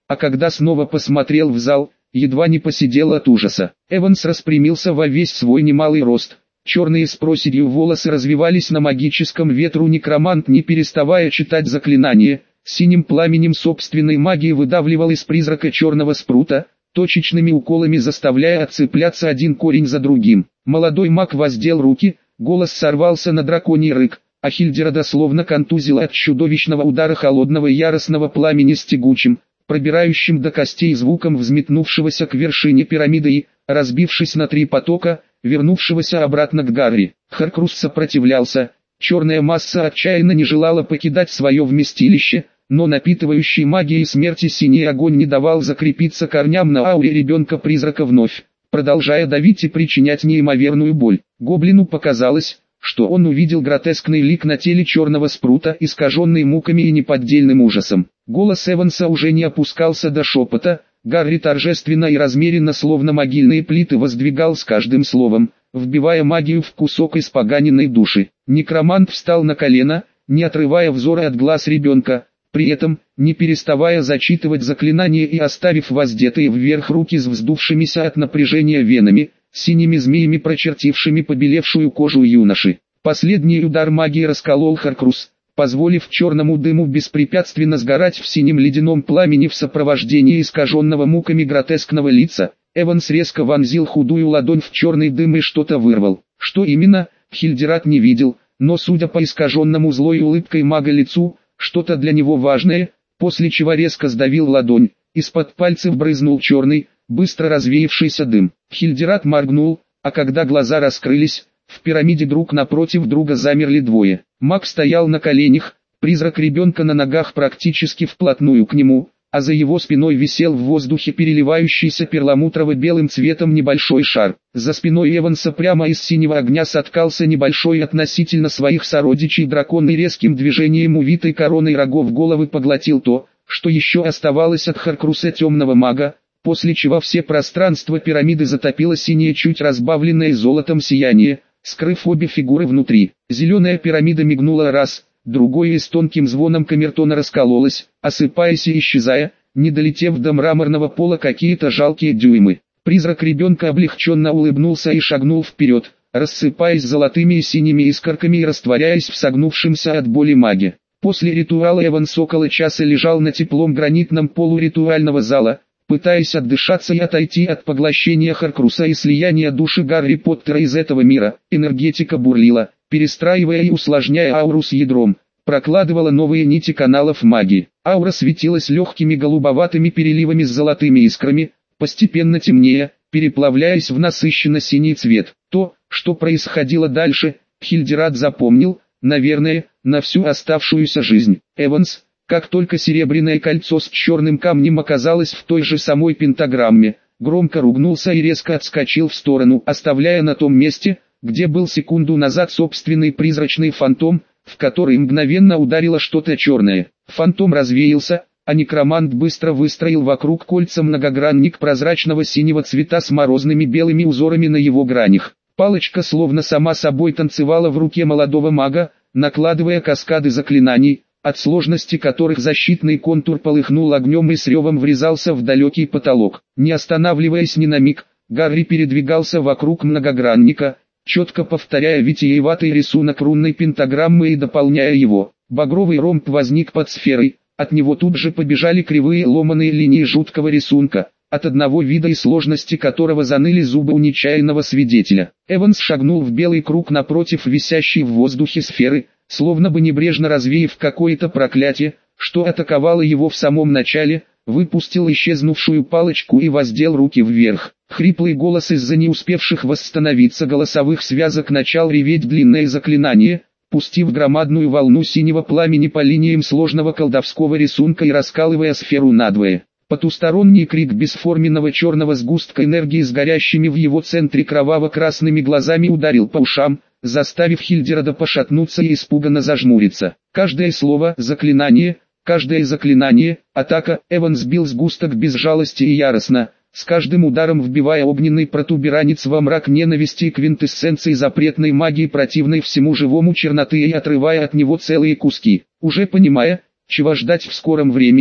а когда снова посмотрел в зал, едва не посидел от ужаса. Эванс распрямился во весь свой немалый рост. Черные с проседью волосы развивались на магическом ветру. Некромант, не переставая читать заклинание, синим пламенем собственной магии выдавливал из призрака черного спрута, точечными уколами заставляя отцепляться один корень за другим. Молодой маг воздел руки, голос сорвался на драконий рык, а Хильдерада словно контузило от чудовищного удара холодного яростного пламени с тягучим, пробирающим до костей звуком взметнувшегося к вершине пирамиды и, разбившись на 3 потока, вернувшегося обратно к Гарри. Харкрус сопротивлялся, черная масса отчаянно не желала покидать свое вместилище, но напитывающий магией смерти синий огонь не давал закрепиться корням на ауре ребенка-призрака вновь, продолжая давить и причинять неимоверную боль. Гоблину показалось, что он увидел гротескный лик на теле черного спрута, искаженный муками и неподдельным ужасом. Голос Эванса уже не опускался до шепота, Гарри торжественно и размеренно, словно могильные плиты, воздвигал с каждым словом, вбивая магию в кусок испоганенной души. Некромант встал на колено, не отрывая взора от глаз ребенка, при этом, не переставая зачитывать заклинание и оставив воздетые вверх руки с вздувшимися от напряжения венами, синими змеями прочертившими побелевшую кожу юноши. Последний удар магии расколол Харкрус, позволив черному дыму беспрепятственно сгорать в синем ледяном пламени в сопровождении искаженного муками гротескного лица. Эванс резко вонзил худую ладонь в черный дым и что-то вырвал. Что именно, Хильдерат не видел, но судя по искаженному злой улыбкой мага лицу, что-то для него важное, после чего резко сдавил ладонь, из-под пальцев брызнул черный, быстро развеявшийся дым. Хильдерат моргнул, а когда глаза раскрылись, в пирамиде друг напротив друга замерли двое. Маг стоял на коленях, призрак ребенка на ногах практически вплотную к нему, а за его спиной висел в воздухе переливающийся перламутрово-белым цветом небольшой шар. За спиной Эванса прямо из синего огня соткался небольшой относительно своих сородичей дракон и резким движением увитой короной рогов головы поглотил то, что еще оставалось от Харкруса темного мага, после чего все пространство пирамиды затопило синее чуть разбавленное золотом сияние, скрыв обе фигуры внутри. Зеленая пирамида мигнула раз, другой и с тонким звоном камертона раскололась, осыпаясь и исчезая, не долетев до мраморного пола какие-то жалкие дюймы. Призрак ребенка облегченно улыбнулся и шагнул вперед, рассыпаясь золотыми и синими искорками и растворяясь в согнувшемся от боли маге. После ритуала Эванс около часа лежал на теплом гранитном полу ритуального зала, пытаясь отдышаться и отойти от поглощения Харкруса и слияния души Гарри Поттера из этого мира. Энергетика бурлила, перестраивая и усложняя ауру с ядром, прокладывала новые нити каналов магии. Аура светилась легкими голубоватыми переливами с золотыми искрами, постепенно темнее, переплавляясь в насыщенно-синий цвет. То, что происходило дальше, Хильдерат запомнил, наверное, на всю оставшуюся жизнь. Эванс, как только серебряное кольцо с черным камнем оказалось в той же самой пентаграмме, громко ругнулся и резко отскочил в сторону, оставляя на том месте, где был секунду назад собственный призрачный фантом, в который мгновенно ударило что-то черное. Фантом развеялся, а некромант быстро выстроил вокруг кольца многогранник прозрачного синего цвета с морозными белыми узорами на его гранях. Палочка словно сама собой танцевала в руке молодого мага, накладывая каскады заклинаний, от сложности которых защитный контур полыхнул огнем и с ревом врезался в далекий потолок. Не останавливаясь ни на миг, Гарри передвигался вокруг многогранника, четко повторяя витиеватый рисунок рунной пентаграммы и дополняя его. Багровый ромб возник под сферой, от него тут же побежали кривые ломаные линии жуткого рисунка, от одного вида и сложности которого заныли зубы у нечаянного свидетеля. Эванс шагнул в белый круг напротив висящей в воздухе сферы, словно бы небрежно развеяв какое-то проклятие, что атаковало его в самом начале, выпустил исчезнувшую палочку и воздел руки вверх. Хриплый голос из-за не успевших восстановиться голосовых связок начал реветь длинное заклинание, пустив громадную волну синего пламени по линиям сложного колдовского рисунка и раскалывая сферу надвое. Потусторонний крик бесформенного черного сгустка энергии с горящими в его центре кроваво-красными глазами ударил по ушам, заставив Хильдерада пошатнуться и испуганно зажмуриться. Каждое слово заклинание, атака. Эванс бил сгусток без жалости и яростно, с каждым ударом вбивая огненный протуберанец во мрак ненависти и квинтэссенции запретной магии, противной всему живому черноты, и отрывая от него целые куски. Уже понимая, чего ждать в скором времени,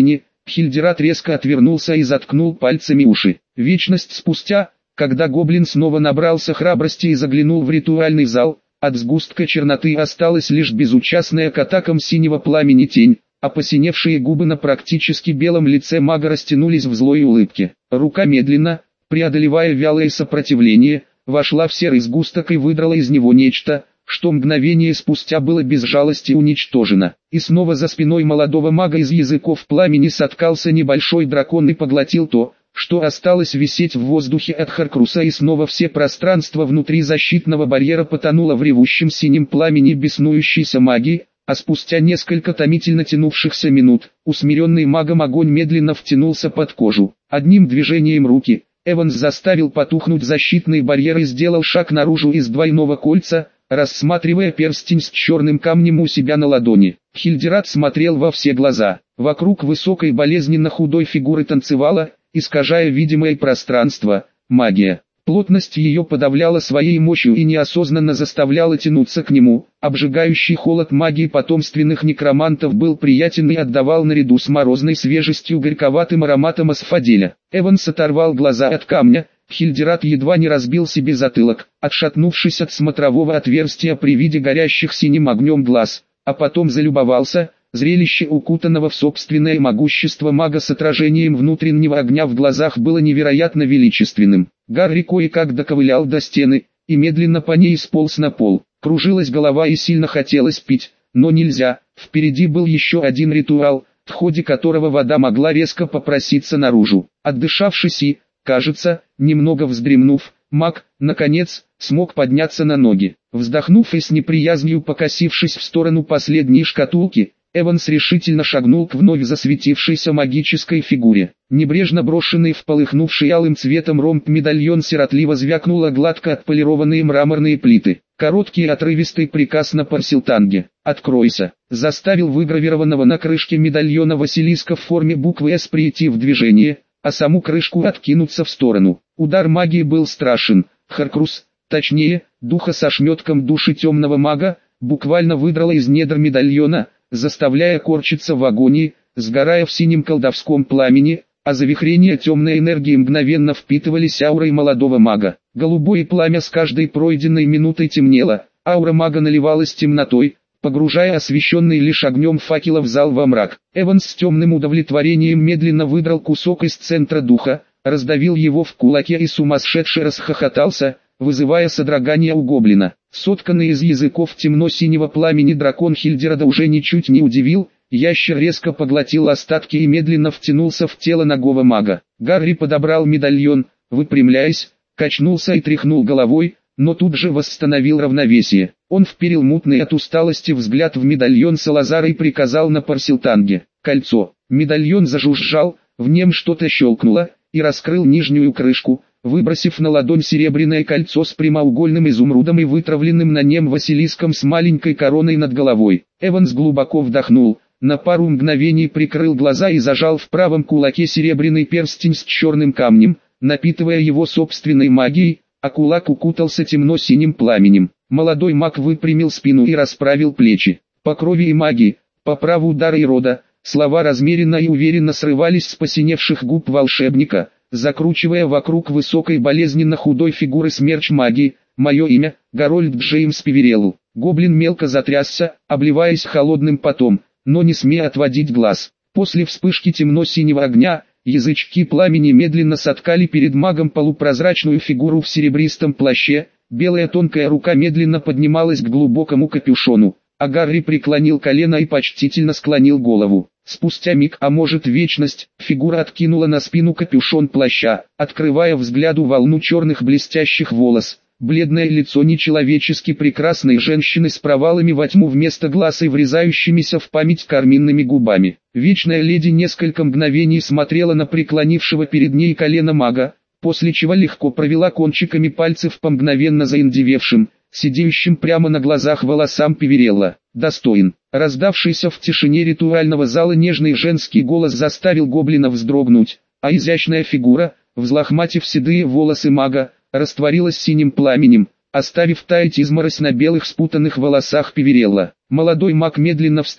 Хильдерат резко отвернулся и заткнул пальцами уши. Вечность спустя, когда гоблин снова набрался храбрости и заглянул в ритуальный зал, от сгустка черноты осталась лишь безучастная к атакам синего пламени тень, а посиневшие губы на практически белом лице мага растянулись в злой улыбке. Рука медленно, преодолевая вялое сопротивление, вошла в серый сгусток и выдрала из него нечто, что мгновение спустя было без жалости уничтожено. И снова за спиной молодого мага из языков пламени соткался небольшой дракон и поглотил то, что осталось висеть в воздухе от Харкруса, и снова все пространство внутри защитного барьера потонуло в ревущем синем пламени беснующейся магии, а спустя несколько томительно тянувшихся минут, усмиренный магом огонь медленно втянулся под кожу. Одним движением руки, Эванс заставил потухнуть защитный барьер и сделал шаг наружу из двойного кольца, рассматривая перстень с черным камнем у себя на ладони. Хильдерат смотрел во все глаза. Вокруг высокой болезненно худой фигуры танцевала, искажая видимое пространство, магия. Плотность ее подавляла своей мощью и неосознанно заставляла тянуться к нему. Обжигающий холод магии потомственных некромантов был приятен и отдавал наряду с морозной свежестью горьковатым ароматом асфаделя. Эванс оторвал глаза от камня. Хильдерат едва не разбил себе затылок, отшатнувшись от смотрового отверстия при виде горящих синим огнем глаз, а потом залюбовался. Зрелище укутанного в собственное могущество мага с отражением внутреннего огня в глазах было невероятно величественным. Гарри кое-как доковылял до стены, и медленно по ней сполз на пол. Кружилась голова и сильно хотелось пить, но нельзя. Впереди был еще один ритуал, в ходе которого вода могла резко попроситься наружу. Отдышавшись и, кажется, немного вздремнув, маг, наконец, смог подняться на ноги. Вздохнув и с неприязнью покосившись в сторону последней шкатулки, Эванс решительно шагнул к вновь засветившейся магической фигуре. Небрежно брошенный в полыхнувший алым цветом ромб медальон сиротливо звякнуло гладко отполированные мраморные плиты. Короткий отрывистый приказ на парсилтанге «Откройся» заставил выгравированного на крышке медальона Василиска в форме буквы «С» прийти в движение, а саму крышку откинуться в сторону. Удар магии был страшен. Харкрус, точнее, духа со шметком души темного мага, буквально выдрало из недр медальона, заставляя корчиться в агонии, сгорая в синем колдовском пламени, а завихрения темной энергии мгновенно впитывались аурой молодого мага. Голубое пламя с каждой пройденной минутой темнело, аура мага наливалась темнотой, погружая освещенный лишь огнем факелов зал во мрак. Эванс с темным удовлетворением медленно выдрал кусок из центра духа, раздавил его в кулаке и сумасшедше расхохотался, вызывая содрогание у гоблина. Сотканный из языков темно-синего пламени дракон Хильдерада уже ничуть не удивил, ящер резко поглотил остатки и медленно втянулся в тело нагого мага. Гарри подобрал медальон, выпрямляясь, качнулся и тряхнул головой, но тут же восстановил равновесие. Он вперил мутный от усталости взгляд в медальон Салазара и приказал на парсилтанге «Кольцо». Медальон зажужжал, в нем что-то щелкнуло, и раскрыл нижнюю крышку, выбросив на ладонь серебряное кольцо с прямоугольным изумрудом и вытравленным на нем Василиском с маленькой короной над головой. Эванс глубоко вдохнул, на пару мгновений прикрыл глаза и зажал в правом кулаке серебряный перстень с черным камнем, напитывая его собственной магией, а кулак укутался темно-синим пламенем. Молодой маг выпрямил спину и расправил плечи. По крови и магии, по праву дара и рода, слова размеренно и уверенно срывались с посиневших губ волшебника, закручивая вокруг высокой болезненно худой фигуры смерч магии. «Мое имя, Гарольд Джеймс Пиверелл». Гоблин мелко затрясся, обливаясь холодным потом, но не смея отводить глаз. После вспышки темно-синего огня, язычки пламени медленно соткали перед магом полупрозрачную фигуру в серебристом плаще, белая тонкая рука медленно поднималась к глубокому капюшону, а Гарри преклонил колено и почтительно склонил голову. Спустя миг, а может вечность, фигура откинула на спину капюшон плаща, открывая взгляду волну черных блестящих волос. Бледное лицо нечеловечески прекрасной женщины с провалами во тьму вместо глаз и врезающимися в память карминными губами. Вечная леди несколько мгновений смотрела на преклонившего перед ней колено мага, после чего легко провела кончиками пальцев по мгновенно заиндевевшим, сидеющим прямо на глазах волосам Пиверелла. «Достоин». Раздавшийся в тишине ритуального зала нежный женский голос заставил гоблина вздрогнуть, а изящная фигура, взлохматив седые волосы мага, растворилась синим пламенем, оставив таять изморозь на белых спутанных волосах Пиверелла. Молодой маг медленно встал,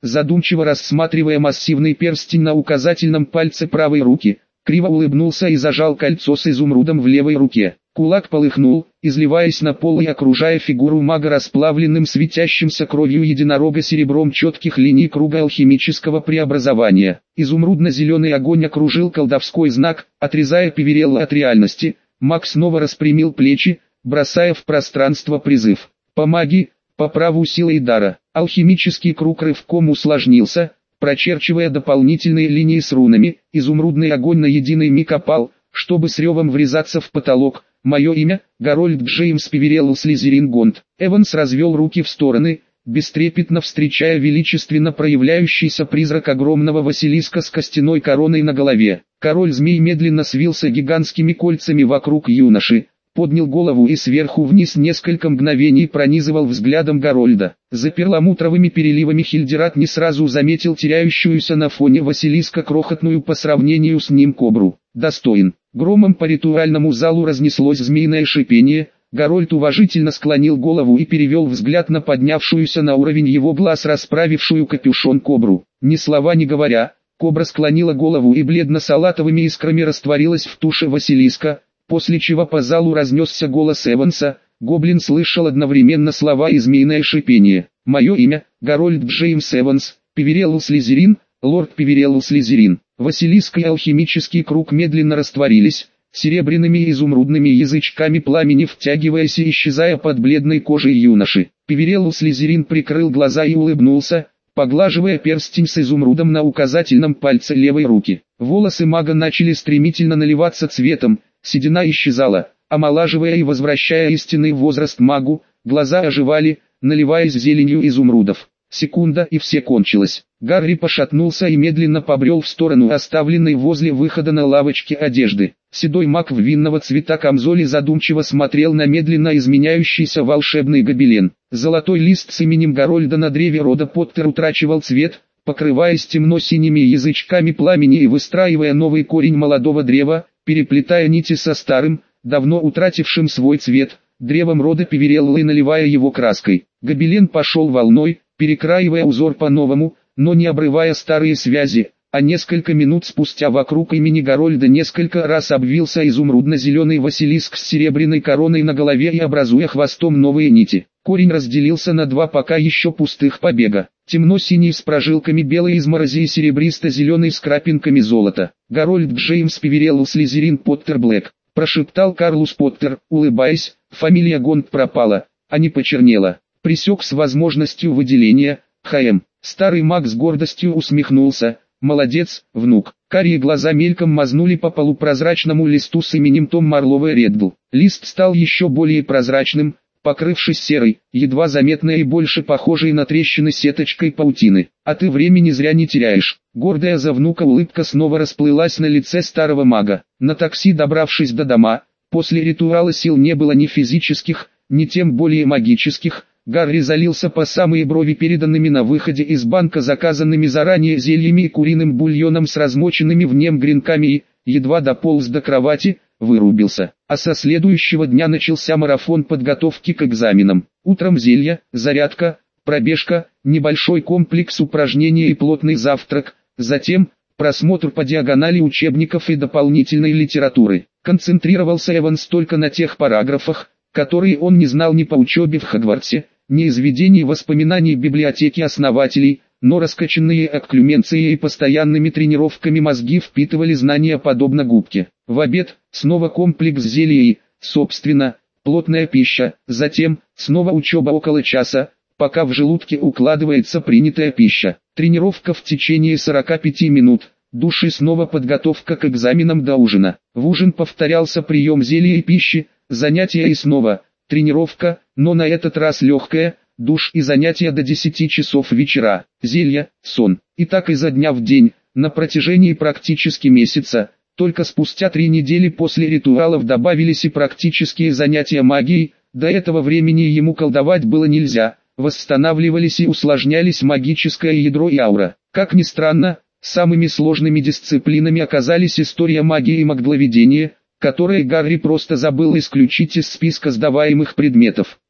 задумчиво рассматривая массивный перстень на указательном пальце правой руки, криво улыбнулся и зажал кольцо с изумрудом в левой руке. Кулак полыхнул, изливаясь на пол и окружая фигуру мага расплавленным светящимся кровью единорога серебром четких линий круга алхимического преобразования. Изумрудно-зеленый огонь окружил колдовской знак, отрезая Пиверелла от реальности. Маг снова распрямил плечи, бросая в пространство призыв. «Помоги, по праву силы и дара». Алхимический круг рывком усложнился, прочерчивая дополнительные линии с рунами. Изумрудный огонь на единый миг опал, чтобы с ревом врезаться в потолок. «Мое имя – Гарольд Джеймс Пиверелл Слизерин Гонт». Эванс развел руки в стороны, бестрепетно встречая величественно проявляющийся призрак огромного Василиска с костяной короной на голове. Король-змей медленно свился гигантскими кольцами вокруг юноши, поднял голову и сверху вниз несколько мгновений пронизывал взглядом Гарольда. За перламутровыми переливами Хильдерат не сразу заметил теряющуюся на фоне Василиска крохотную по сравнению с ним кобру. «Достоин». Громом по ритуальному залу разнеслось змеиное шипение. Гарольд уважительно склонил голову и перевел взгляд на поднявшуюся на уровень его глаз расправившую капюшон кобру. Ни слова не говоря, кобра склонила голову и бледно-салатовыми искрами растворилась в туше Василиска, после чего по залу разнесся голос Эванса. Гоблин слышал одновременно слова и змеиное шипение. «Мое имя – Гарольд Джеймс Эванс, Пиверелл Слизерин, лорд Пиверелл Слизерин». Василиск и алхимический круг медленно растворились, серебряными и изумрудными язычками пламени втягиваясь и исчезая под бледной кожей юноши. Пиверелл Слизерин прикрыл глаза и улыбнулся, поглаживая перстень с изумрудом на указательном пальце левой руки. Волосы мага начали стремительно наливаться цветом, седина исчезала, омолаживая и возвращая истинный возраст магу, глаза оживали, наливаясь зеленью изумрудов. Секунда и все кончилось. Гарри пошатнулся и медленно побрел в сторону оставленной возле выхода на лавочке одежды. Седой маг в винного цвета камзоле задумчиво смотрел на медленно изменяющийся волшебный гобелен. Золотой лист с именем Гарольда на древе рода Поттер утрачивал цвет, покрываясь темно-синими язычками пламени и выстраивая новый корень молодого древа, переплетая нити со старым, давно утратившим свой цвет, древом рода Пиверелла и наливая его краской. Гобелен пошел волной, перекраивая узор по-новому, но не обрывая старые связи, а несколько минут спустя вокруг имени Гарольда несколько раз обвился изумрудно-зеленый Василиск с серебряной короной на голове и образуя хвостом новые нити. Корень разделился на два пока еще пустых побега, темно-синий с прожилками белой изморози и серебристо-зеленый с крапинками золота. «Гарольд Джеймс Пиверелл Слизерин Поттер Блэк», прошептал Карлус Поттер, улыбаясь, фамилия Гонт пропала, а не почернела. Пресек с возможностью выделения, ХМ. Старый маг с гордостью усмехнулся. «Молодец, внук». Карие глаза мельком мазнули по полупрозрачному листу с именем Том Марловый Реддл. Лист стал еще более прозрачным, покрывшись серой, едва заметной и больше похожей на трещины сеточкой паутины. «А ты времени зря не теряешь». Гордая за внука улыбка снова расплылась на лице старого мага. На такси, добравшись до дома, после ритуала сил не было ни физических, ни тем более магических. Гарри залился по самые брови переданными на выходе из банка заказанными заранее зельями и куриным бульоном с размоченными в нем гренками и, едва дополз до кровати, вырубился. А со следующего дня начался марафон подготовки к экзаменам. Утром зелья, зарядка, пробежка, небольшой комплекс упражнений и плотный завтрак, затем просмотр по диагонали учебников и дополнительной литературы. Концентрировался Эванс только на тех параграфах, которые он не знал ни по учебе в Хогвартсе, ни из видений воспоминаний библиотеки основателей, но раскачанные акклюменцией и постоянными тренировками мозги впитывали знания подобно губке. В обед, снова комплекс зелий и, собственно, плотная пища, затем, снова учеба около часа, пока в желудке укладывается принятая пища. Тренировка в течение 45 минут, душ и снова подготовка к экзаменам до ужина. В ужин повторялся прием зелий и пищи, занятия и снова тренировка, но на этот раз легкая, душ и занятия до 10 часов вечера, зелья, сон. И так изо дня в день, на протяжении практически месяца, только спустя 3 недели после ритуалов добавились и практические занятия магией, до этого времени ему колдовать было нельзя, восстанавливались и усложнялись магическое ядро и аура. Как ни странно, самыми сложными дисциплинами оказались история магии и магловедение, которые Гарри просто забыл исключить из списка сдаваемых предметов.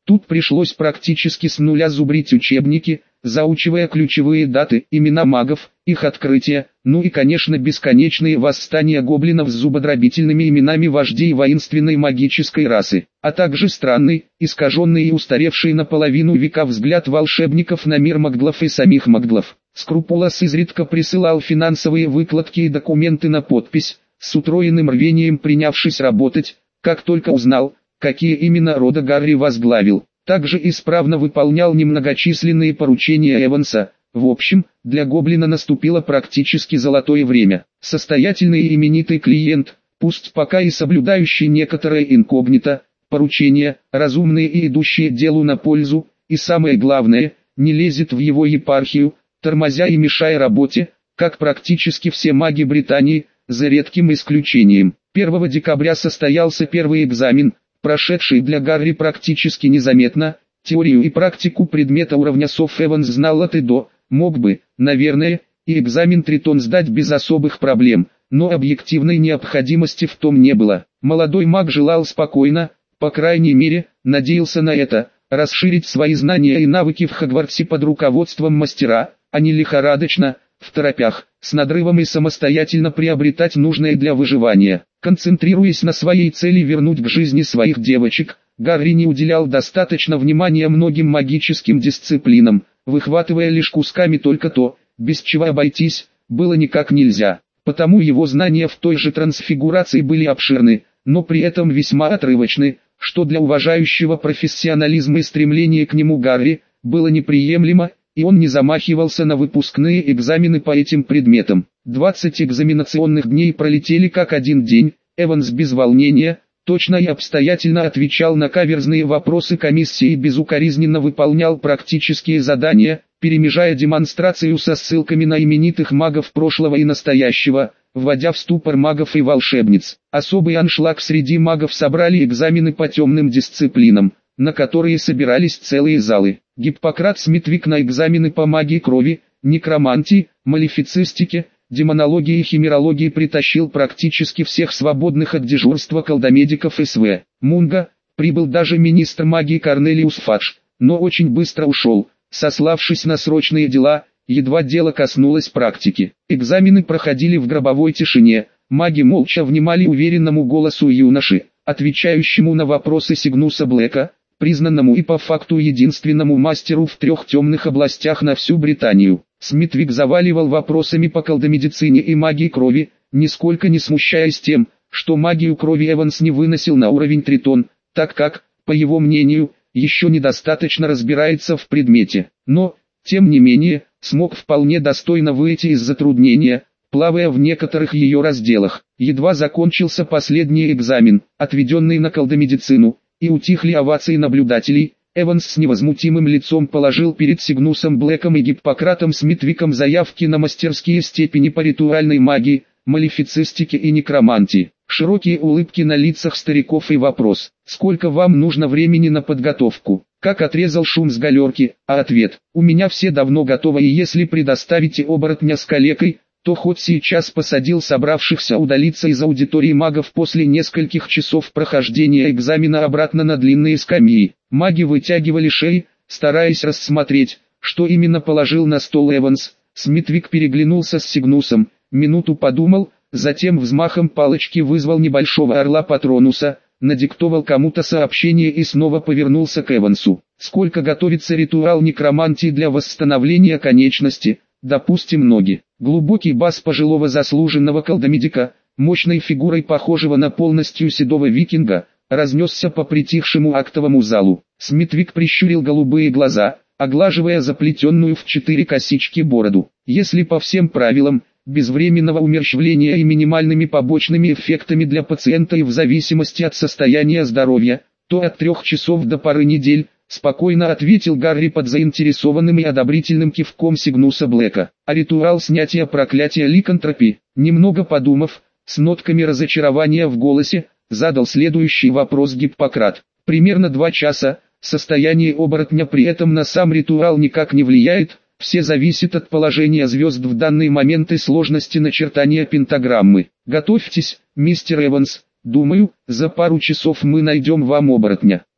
Тут пришлось практически с нуля зубрить учебники, заучивая ключевые даты, имена магов, их открытия, ну и конечно бесконечные восстания гоблинов с зубодробительными именами вождей воинственной магической расы, а также странный, искаженный и устаревший наполовину века взгляд волшебников на мир магдлов и самих магдлов. Скрупулос изредка присылал финансовые выкладки и документы на подпись, с утроенным рвением принявшись работать, как только узнал, какие именно рода Гарри возглавил. Также исправно выполнял немногочисленные поручения Эванса. В общем, для гоблина наступило практически золотое время. Состоятельный и именитый клиент, пусть пока и соблюдающий некоторое инкогнито, поручения, разумные и идущие делу на пользу, и самое главное, не лезет в его епархию, тормозя и мешая работе, как практически все маги Британии, за редким исключением. 1 декабря состоялся первый экзамен, прошедший для Гарри практически незаметно. Теорию и практику предмета уровня Соф Эванс знал от и до, мог бы, наверное, и экзамен Тритон сдать без особых проблем, но объективной необходимости в том не было. Молодой маг желал спокойно, по крайней мере, надеялся на это, расширить свои знания и навыки в Хогвартсе под руководством мастера, а не лихорадочно, в торопях, с надрывом и самостоятельно приобретать нужное для выживания. Концентрируясь на своей цели вернуть к жизни своих девочек, Гарри не уделял достаточно внимания многим магическим дисциплинам, выхватывая лишь кусками только то, без чего обойтись, было никак нельзя. Потому его знания в той же трансфигурации были обширны, но при этом весьма отрывочны, что для уважающего профессионализма и стремления к нему Гарри, было неприемлемо, и он не замахивался на выпускные экзамены по этим предметам. 20 экзаменационных дней пролетели как один день. Эванс без волнения, точно и обстоятельно отвечал на каверзные вопросы комиссии и безукоризненно выполнял практические задания, перемежая демонстрацию со ссылками на именитых магов прошлого и настоящего, вводя в ступор магов и волшебниц. Особый аншлаг среди магов собрали экзамены по темным дисциплинам, на которые собирались целые залы. Гиппократ Смитвик на экзамены по магии крови, некромантии, малефицистике, демонологии и химерологии притащил практически всех свободных от дежурства колдомедиков СВ. Мунга, прибыл даже министр магии Корнелиус Фадж, но очень быстро ушел, сославшись на срочные дела, едва дело коснулось практики. Экзамены проходили в гробовой тишине, маги молча внимали уверенному голосу юноши, отвечающему на вопросы Сигнуса Блэка, признанному и по факту единственному мастеру в 3 темных областях на всю Британию. Смитвик заваливал вопросами по колдомедицине и магии крови, нисколько не смущаясь тем, что магию крови Эванс не выносил на уровень Тритон, так как, по его мнению, еще недостаточно разбирается в предмете. Но, тем не менее, смог вполне достойно выйти из затруднения, плавая в некоторых ее разделах. Едва закончился последний экзамен, отведенный на колдомедицину, и утихли овации наблюдателей, Эванс с невозмутимым лицом положил перед Сигнусом Блэком и Гиппократом Смитвиком заявки на мастерские степени по ритуальной магии, малефицистике и некромантии. Широкие улыбки на лицах стариков и вопрос: «Сколько вам нужно времени на подготовку?» Как отрезал шум с галерки, а ответ: «У меня все давно готово, и если предоставите оборотня с калекой, то хоть сейчас посадил собравшихся удалиться из аудитории магов после нескольких часов прохождения экзамена обратно на длинные скамьи». Маги вытягивали шеи, стараясь рассмотреть, что именно положил на стол Эванс. Смитвик переглянулся с Сигнусом, минуту подумал, затем взмахом палочки вызвал небольшого орла Патронуса, надиктовал кому-то сообщение и снова повернулся к Эвансу. «Сколько готовится ритуал некромантии для восстановления конечности?» «Допустим, ноги». Глубокий бас пожилого заслуженного колдомедика, мощной фигурой похожего на полностью седого викинга, разнесся по притихшему актовому залу. Смитвик прищурил голубые глаза, оглаживая заплетенную в 4 косички бороду. Если по всем правилам, без временного умерщвления и минимальными побочными эффектами для пациента и в зависимости от состояния здоровья, то от 3 часов до пары недель, спокойно ответил Гарри под заинтересованным и одобрительным кивком Сигнуса Блэка. А ритуал снятия проклятия ликантропии, немного подумав, с нотками разочарования в голосе, задал следующий вопрос Гиппократ. Примерно 2 часа, состояние оборотня при этом на сам ритуал никак не влияет, все зависит от положения звезд в данный момент и сложности начертания пентаграммы. Готовьтесь, мистер Эванс, думаю, за пару часов мы найдем вам оборотня.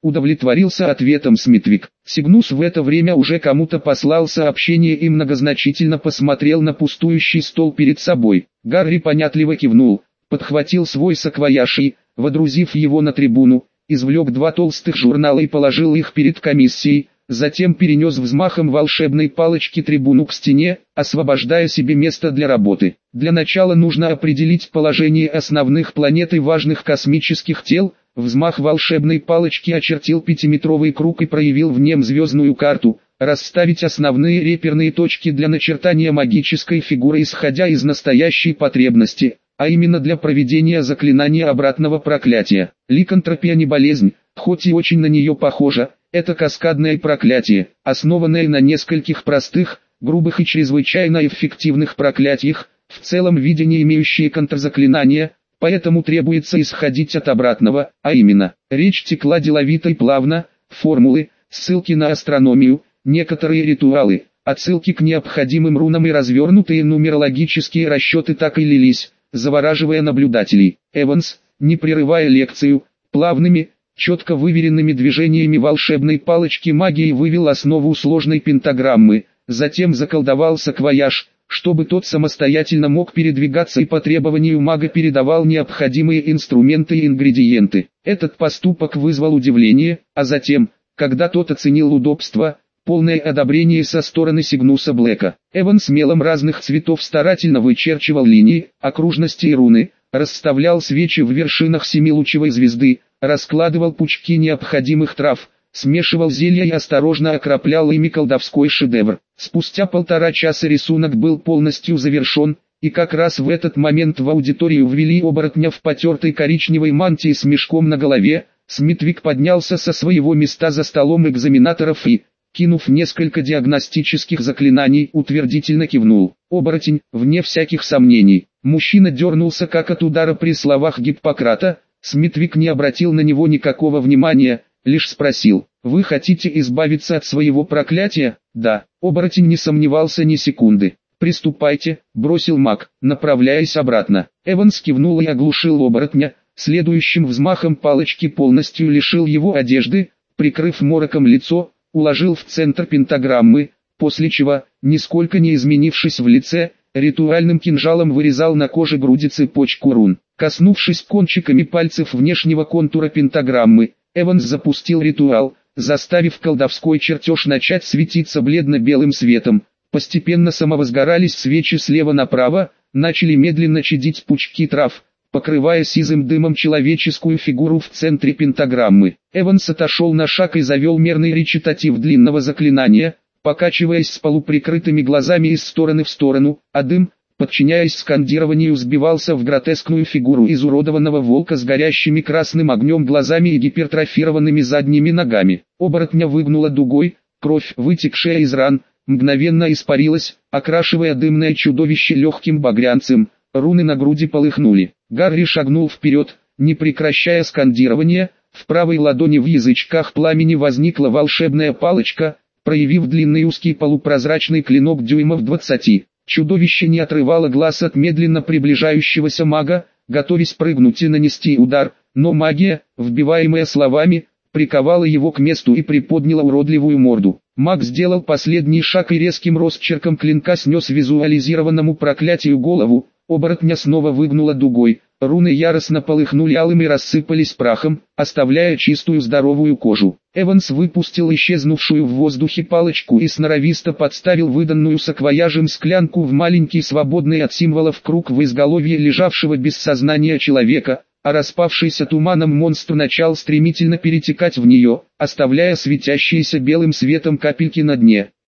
удовлетворился ответом Смитвик. Сигнус в это время уже кому-то послал сообщение и многозначительно посмотрел на пустующий стол перед собой. Гарри понятливо кивнул, подхватил свой саквояж и, водрузив его на трибуну, извлек 2 толстых журнала и положил их перед комиссией, затем перенес взмахом волшебной палочки трибуну к стене, освобождая себе место для работы. Для начала нужно определить положение основных планет и важных космических тел. Взмах волшебной палочки очертил 5-метровый круг и проявил в нем звездную карту. Расставить основные реперные точки для начертания магической фигуры, исходя из настоящей потребности, а именно для проведения заклинания обратного проклятия. Ликантропия не болезнь, хоть и очень на нее похожа. Это каскадное проклятие, основанное на нескольких простых, грубых и чрезвычайно эффективных проклятиях, в целом виде не имеющие контрзаклинания, поэтому требуется исходить от обратного, а именно, речь текла деловито и плавно, формулы, ссылки на астрономию, некоторые ритуалы, отсылки к необходимым рунам и развернутые нумерологические расчеты так и лились, завораживая наблюдателей. Эванс, не прерывая лекцию, плавными, четко выверенными движениями волшебной палочки магии вывел основу сложной пентаграммы, затем заколдовал саквояж, чтобы тот самостоятельно мог передвигаться и по требованию мага передавал необходимые инструменты и ингредиенты. Этот поступок вызвал удивление, а затем, когда тот оценил удобство, полное одобрение со стороны Сигнуса Блэка. Эван с мелом разных цветов старательно вычерчивал линии, окружности и руны, расставлял свечи в вершинах семилучевой звезды, раскладывал пучки необходимых трав, смешивал зелья и осторожно окроплял ими колдовской шедевр. Спустя 1,5 часа рисунок был полностью завершен, и как раз в этот момент в аудиторию ввели оборотня в потертой коричневой мантии с мешком на голове. Смитвик поднялся со своего места за столом экзаменаторов и, кинув несколько диагностических заклинаний, утвердительно кивнул. Оборотень, вне всяких сомнений. Мужчина дернулся как от удара при словах Гиппократа. Смитвик не обратил на него никакого внимания, лишь спросил: «Вы хотите избавиться от своего проклятия?» «Да». Оборотень не сомневался ни секунды. «Приступайте», — бросил маг, направляясь обратно. Эванс кивнул и оглушил оборотня, следующим взмахом палочки полностью лишил его одежды, прикрыв мороком лицо, уложил в центр пентаграммы, после чего, нисколько не изменившись в лице, ритуальным кинжалом вырезал на коже груди цепочку рун. Коснувшись кончиками пальцев внешнего контура пентаграммы, Эванс запустил ритуал, заставив колдовской чертеж начать светиться бледно-белым светом. Постепенно самовозгорались свечи слева направо, начали медленно чадить пучки трав, покрывая сизым дымом человеческую фигуру в центре пентаграммы. Эванс отошел на шаг и завел мерный речитатив длинного заклинания, покачиваясь с полуприкрытыми глазами из стороны в сторону, а дым, подчиняясь скандированию, сбивался в гротескную фигуру изуродованного волка с горящими красным огнем глазами и гипертрофированными задними ногами. Оборотня выгнула дугой, кровь, вытекшая из ран, мгновенно испарилась, окрашивая дымное чудовище легким багрянцем. Руны на груди полыхнули. Гарри шагнул вперед, не прекращая скандирования. В правой ладони в язычках пламени возникла волшебная палочка, проявив длинный узкий полупрозрачный клинок дюймов 20. Чудовище не отрывало глаз от медленно приближающегося мага, готовясь прыгнуть и нанести удар, но магия, вбиваемая словами, приковала его к месту и приподняла уродливую морду. Маг сделал последний шаг и резким росчерком клинка снес визуализированному проклятию голову. Оборотня снова выгнула дугой, руны яростно полыхнули алым и рассыпались прахом, оставляя чистую здоровую кожу. Эванс выпустил исчезнувшую в воздухе палочку и сноровисто подставил выданную саквояжем склянку в маленький свободный от символов круг в изголовье лежавшего без сознания человека, а распавшийся туманом монстр начал стремительно перетекать в нее, оставляя светящиеся белым светом капельки на дне.